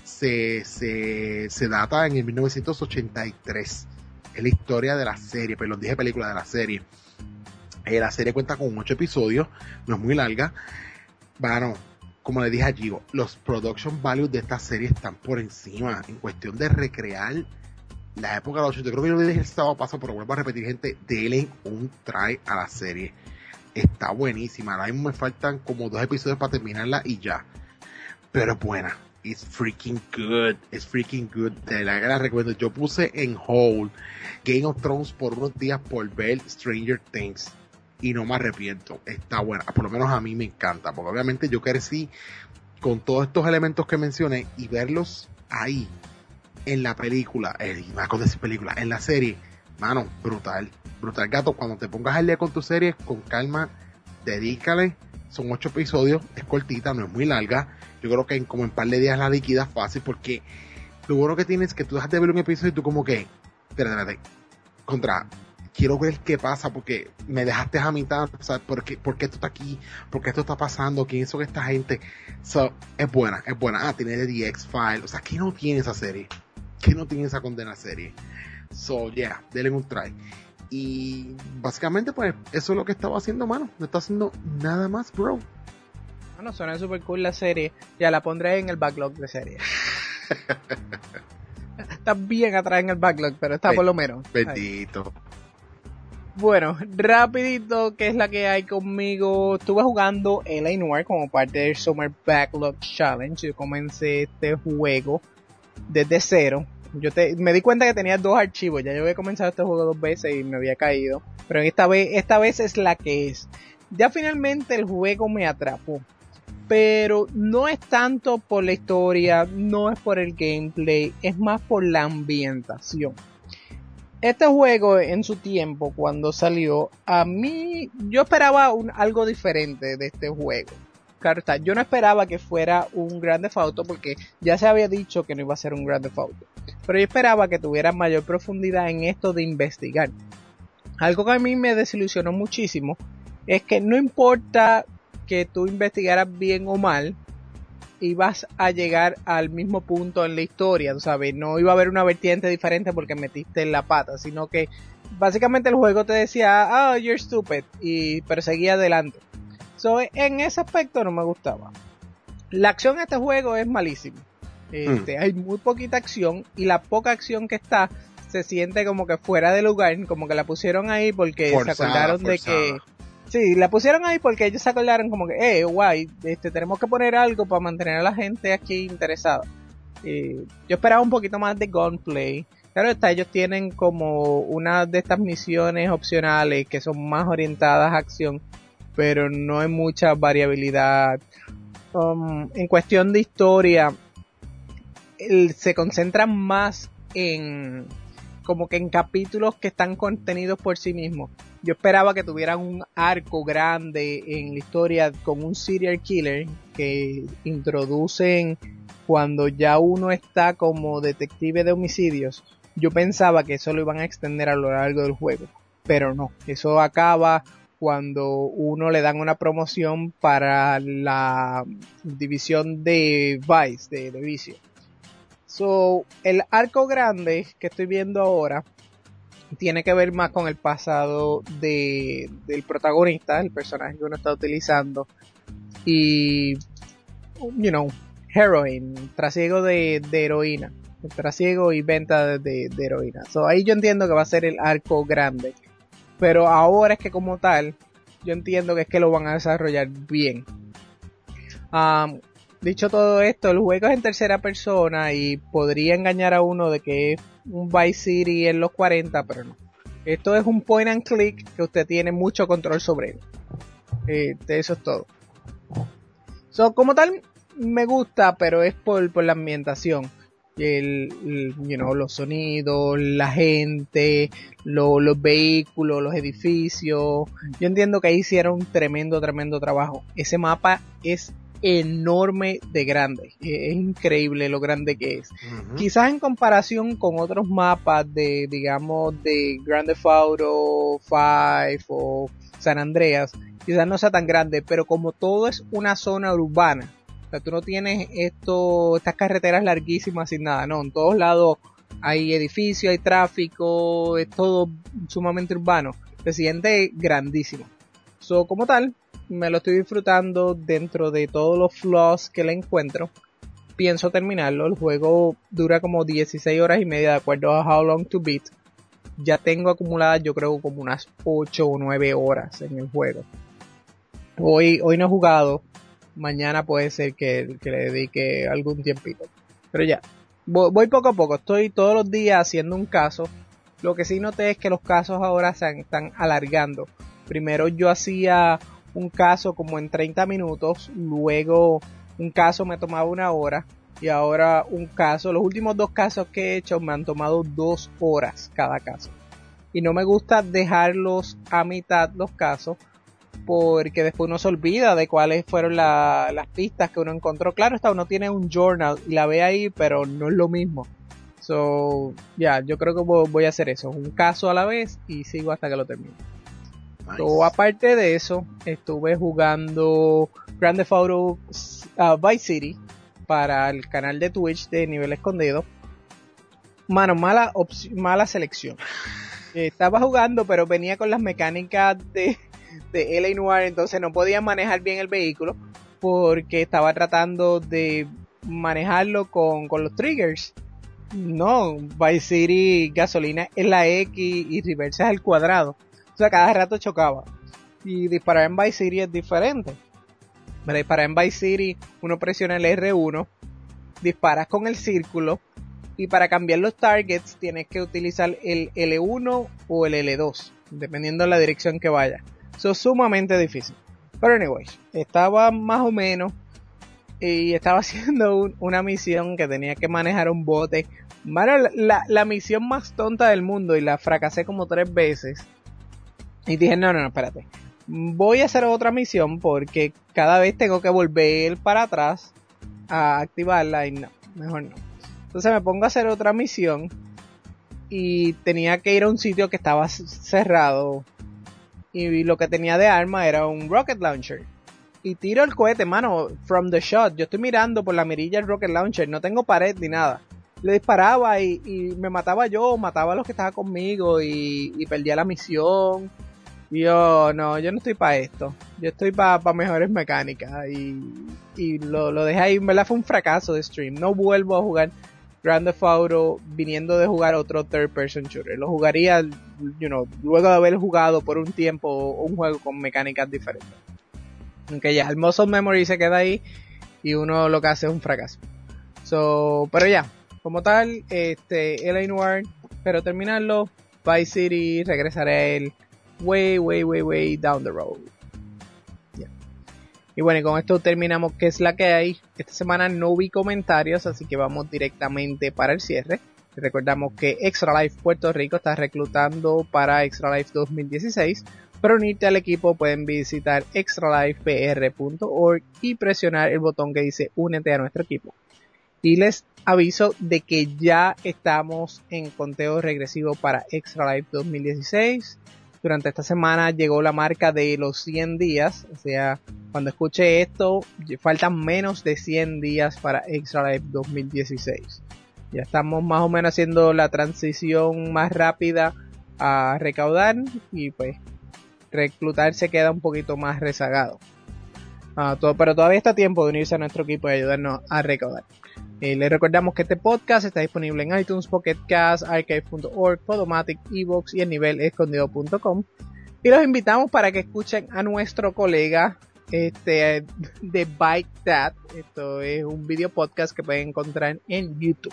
B: se data en el 1983. Es la historia de la serie, perdón, dije película, de la serie. La serie cuenta con 8 episodios, no es muy larga. Bueno, como le dije a Gio, los production values de esta serie están por encima en cuestión de recrear la época de los 80. Creo que yo lo dije el sábado pasado, pero vuelvo a repetir, gente, denle un try a la serie. Está buenísima. Ahora mismo me faltan como 2 episodios para terminarla y ya. Pero es buena. It's freaking good. De la que la recomiendo. Yo puse en hold Game of Thrones por unos días por ver Stranger Things. Y no me arrepiento. Está buena. Por lo menos a mí me encanta. Porque obviamente yo crecí con todos estos elementos que mencioné. Y verlos ahí. En la película. En la serie. Mano, brutal, gato. Cuando te pongas al día con tu serie, con calma, dedícale. Son 8 episodios, es cortita, no es muy larga. Yo creo que como en par de días la liquidas fácil, porque lo bueno que tienes es que tú dejas de ver un episodio y tú como que, espérate, quiero ver qué pasa, porque me dejaste a mitad, o sea, ¿por qué esto está aquí? ¿Por qué esto está pasando? ¿Quién hizo que esta gente? So, es buena. Tiene The X-Files, o sea, ¿qué no tiene esa serie? ¿Qué no tiene esa condena serie? So, yeah, denle un try. Y básicamente, pues, eso es lo que estaba haciendo, mano. No está haciendo nada más, bro.
A: Bueno, suena super cool la serie. Ya la pondré en el backlog de serie. Está bien atrás en el backlog, pero está por lo menos.
B: Bendito.
A: Bueno, rapidito, ¿qué es la que hay conmigo? Estuve jugando L.A. Noire como parte del Summer Backlog Challenge. Yo comencé este juego desde cero. Me di cuenta que tenía 2 archivos. Ya yo había comenzado este juego 2 veces y me había caído. Pero esta vez es la que es. Ya finalmente el juego me atrapó. Pero no es tanto por la historia, no es por el gameplay, es más por la ambientación. Este juego en su tiempo, cuando salió, a mí, yo esperaba algo diferente de este juego. Claro está, yo no esperaba que fuera un Grand Theft Auto porque ya se había dicho que no iba a ser un Grand Theft Auto. Pero yo esperaba que tuviera mayor profundidad en esto de investigar. Algo que a mí me desilusionó muchísimo es que no importa que tú investigaras bien o mal, ibas a llegar al mismo punto en la historia, tú sabes, no iba a haber una vertiente diferente porque metiste en la pata, sino que básicamente el juego te decía, you're stupid, pero seguía adelante. So, en ese aspecto no me gustaba. La acción en este juego es malísima. Hay muy poquita acción y la poca acción que está se siente como que fuera de lugar, como que la pusieron ahí porque se acordaron de que... Sí, la pusieron ahí porque ellos se acordaron como que, guay, tenemos que poner algo para mantener a la gente aquí interesada. Yo esperaba un poquito más de gunplay. Claro está, ellos tienen como una de estas misiones opcionales que son más orientadas a acción, pero no hay mucha variabilidad. En cuestión de historia, se concentran más en como que en capítulos que están contenidos por sí mismos. Yo esperaba que tuvieran un arco grande en la historia con un serial killer que introducen cuando ya uno está como detective de homicidios. Yo pensaba que eso lo iban a extender a lo largo del juego, pero no, eso acaba cuando uno le dan una promoción para la división de Vice, de Vicio. So, el arco grande que estoy viendo ahora tiene que ver más con el pasado del protagonista, el personaje que uno está utilizando, y, heroin, trasiego de heroína, el trasiego y venta de heroína. So, ahí yo entiendo que va a ser el arco grande, pero ahora es que como tal, yo entiendo que es que lo van a desarrollar bien. Dicho todo esto, el juego es en tercera persona y podría engañar a uno de que es un Vice City en los 40, pero no. Esto es un point and click que usted tiene mucho control sobre él. Eso es todo. So, como tal, me gusta, pero es por la ambientación. Los sonidos, la gente, los vehículos, los edificios. Yo entiendo que ahí hicieron un tremendo trabajo. Ese mapa es enorme de grande, es increíble lo grande que es. Quizás en comparación con otros mapas de Grand Theft Auto 5 o San Andreas, quizás no sea tan grande, pero como todo es una zona urbana, o sea, tú no tienes estas carreteras larguísimas sin nada, no, en todos lados hay edificios, hay tráfico, es todo sumamente urbano, se siente grandísimo. So, como tal, me lo estoy disfrutando dentro de todos los flaws que le encuentro. Pienso terminarlo. El juego dura como 16 horas y media de acuerdo a How Long to Beat. Ya tengo acumuladas yo creo como unas 8 o 9 horas en el juego. Hoy no he jugado. Mañana puede ser que le dedique algún tiempito. Pero ya, voy poco a poco. Estoy todos los días haciendo un caso. Lo que sí noté es que los casos ahora se están alargando. Primero yo hacía un caso como en 30 minutos, luego un caso me tomaba 1 hora y ahora un caso, los últimos 2 casos que he hecho me han tomado 2 horas cada caso. Y no me gusta dejarlos a mitad los casos porque después uno se olvida de cuáles fueron las pistas que uno encontró. Claro está, uno tiene un journal y la ve ahí, pero no es lo mismo. So, yo creo que voy a hacer eso, un caso a la vez y sigo hasta que lo termine. Nice. So, aparte de eso, estuve jugando Grand Theft Auto Vice City para el canal de Twitch de Nivel Escondido. Mano, mala selección. Estaba jugando, pero venía con las mecánicas de L.A. Noire, entonces no podía manejar bien el vehículo porque estaba tratando de manejarlo con los triggers. No, Vice City gasolina es la X y reversa es el cuadrado. O sea, cada rato chocaba. Y disparar en Vice City es diferente. Para disparar en Vice City, uno presiona el R1, disparas con el círculo, y para cambiar los targets tienes que utilizar el L1 o el L2, dependiendo de la dirección que vaya. Eso es sumamente difícil. Pero anyways, estaba más o menos, y estaba haciendo una misión que tenía que manejar un bote. La misión más tonta del mundo, y la fracasé como 3 veces. Y dije, no, espérate. Voy a hacer otra misión porque cada vez tengo que volver para atrás a activarla y no, mejor no. Entonces me pongo a hacer otra misión y tenía que ir a un sitio que estaba cerrado y lo que tenía de arma era un rocket launcher. Y tiro el cohete, mano, from the shot. Yo estoy mirando por la mirilla del rocket launcher, no tengo pared ni nada. Le disparaba y me mataba yo, mataba a los que estaban conmigo y perdía la misión. Yo no estoy para esto. Yo estoy para mejores mecánicas. Y lo dejé ahí. En verdad fue un fracaso de stream. No vuelvo a jugar Grand Theft Auto viniendo de jugar otro third person shooter. Lo jugaría, luego de haber jugado por un tiempo un juego con mecánicas diferentes. Aunque ya, el muscle memory se queda ahí y uno lo que hace es un fracaso. Pero ya, como tal, L.A. Noire, pero terminarlo, Vice City, regresaré a él way down the road. Yeah. Y bueno, y con esto terminamos que es la que hay. Esta semana no vi comentarios, así que vamos directamente para el cierre. Recordamos que Extra Life Puerto Rico está reclutando para Extra Life 2016. Para unirte al equipo pueden visitar extralifepr.org y presionar el botón que dice únete a nuestro equipo. Y les aviso de que ya estamos en conteo regresivo para Extra Life 2016. Durante esta semana llegó la marca de los 100 días. O sea, cuando escuche esto, faltan menos de 100 días para Extra Life 2016. Ya estamos más o menos haciendo la transición más rápida a recaudar y pues reclutar se queda un poquito más rezagado. Pero todavía está a tiempo de unirse a nuestro equipo y ayudarnos a recaudar. Les recordamos que este podcast está disponible en iTunes, Pocket Cast, Archive.org, Podomatic, eBooks y en nivelescondido.com. Y los invitamos para que escuchen a nuestro colega de Bike That. Esto es un video podcast que pueden encontrar en YouTube.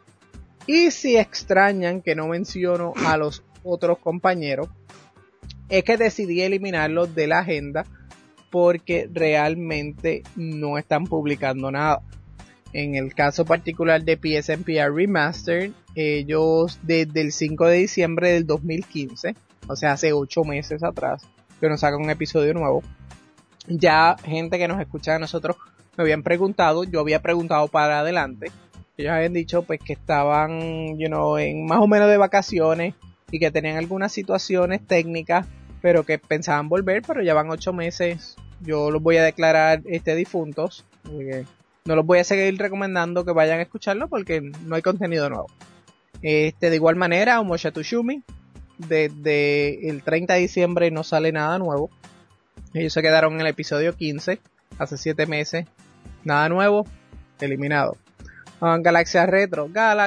A: Y si extrañan que no menciono a los otros compañeros, es que decidí eliminarlos de la agenda porque realmente no están publicando nada. En el caso particular de PSNPR Remastered, ellos desde el 5 de diciembre del 2015, o sea hace 8 meses atrás, que nos sacan un episodio nuevo, ya gente que nos escucha de nosotros me habían preguntado, yo había preguntado para adelante, ellos habían dicho pues que estaban en más o menos de vacaciones y que tenían algunas situaciones técnicas, pero que pensaban volver, pero ya van 8 meses, yo los voy a declarar difuntos, no los voy a seguir recomendando que vayan a escucharlo porque no hay contenido nuevo. De igual manera, Omosha Tushumi, desde el 30 de diciembre no sale nada nuevo. Ellos se quedaron en el episodio 15, hace 7 meses. Nada nuevo, eliminado. Galaxia Retro.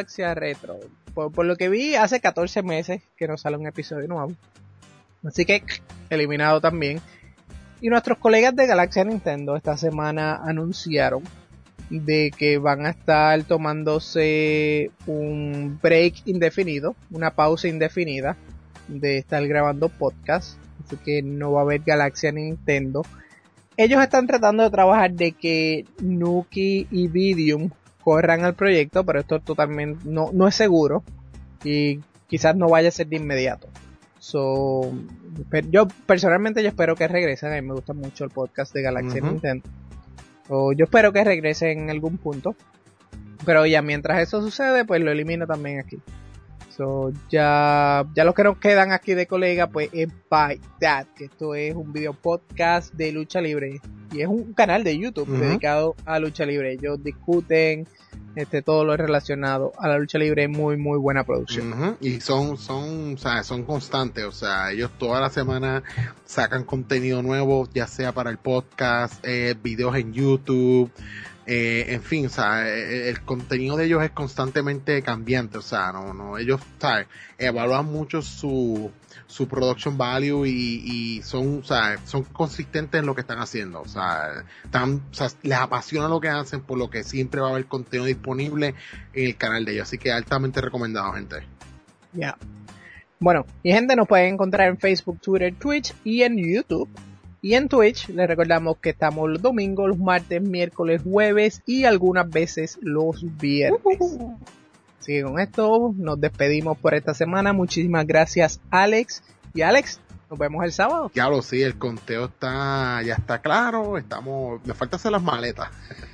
A: Por lo que vi, hace 14 meses que no sale un episodio nuevo. Así que, eliminado también. Y nuestros colegas de Galaxia Nintendo esta semana anunciaron de que van a estar tomándose un break indefinido, una pausa indefinida de estar grabando podcast, así que no va a haber Galaxia Nintendo. Ellos están tratando de trabajar de que Nuki y Vidium corran el proyecto, pero esto totalmente no es seguro y quizás no vaya a ser de inmediato. Yo personalmente espero que regresen. A mí me gusta mucho el podcast de Galaxia Nintendo. Yo espero que regrese en algún punto. Pero ya mientras eso sucede, pues lo elimino también aquí. Ya los que nos quedan aquí de colega, pues es Bike That, que esto es un video podcast de lucha libre. Y es un canal de YouTube dedicado a lucha libre. Ellos discuten todo lo relacionado a la lucha libre. Muy muy buena producción.
B: Y son constantes, o sea, ellos toda la semana sacan contenido nuevo, ya sea para el podcast, videos en YouTube, en fin, o sea, el contenido de ellos es constantemente cambiante, o sea, ellos, ¿sabes? Evalúan mucho su production value y son consistentes en lo que están haciendo, o sea, les apasiona lo que hacen, por lo que siempre va a haber contenido disponible en el canal de ellos, así que altamente recomendado, gente.
A: Ya. Bueno, y gente, nos pueden encontrar en Facebook, Twitter, Twitch y en YouTube. Y en Twitch les recordamos que estamos los domingos, los martes, miércoles, jueves y algunas veces los viernes. Así que con esto nos despedimos por esta semana. Muchísimas gracias, Alex. Y Alex, nos vemos el sábado.
B: Claro, sí, el conteo ya está claro. Me falta hacer las maletas.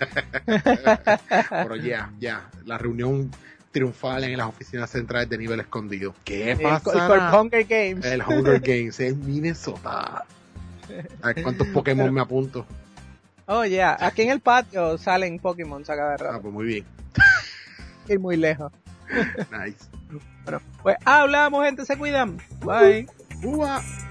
B: Pero ya, la reunión triunfal en las oficinas centrales de Nivel Escondido. ¿Qué pasa?
A: El Hunger Games.
B: El Hunger Games en Minnesota. A ver cuántos Pokémon me apunto.
A: Oh, ya. Aquí en el patio salen Pokémon a cada rato.
B: Pues muy bien.
A: Ir muy lejos.
B: Nice.
A: Bueno, pues hablamos, gente. Se cuidan. Bye.
B: Ua.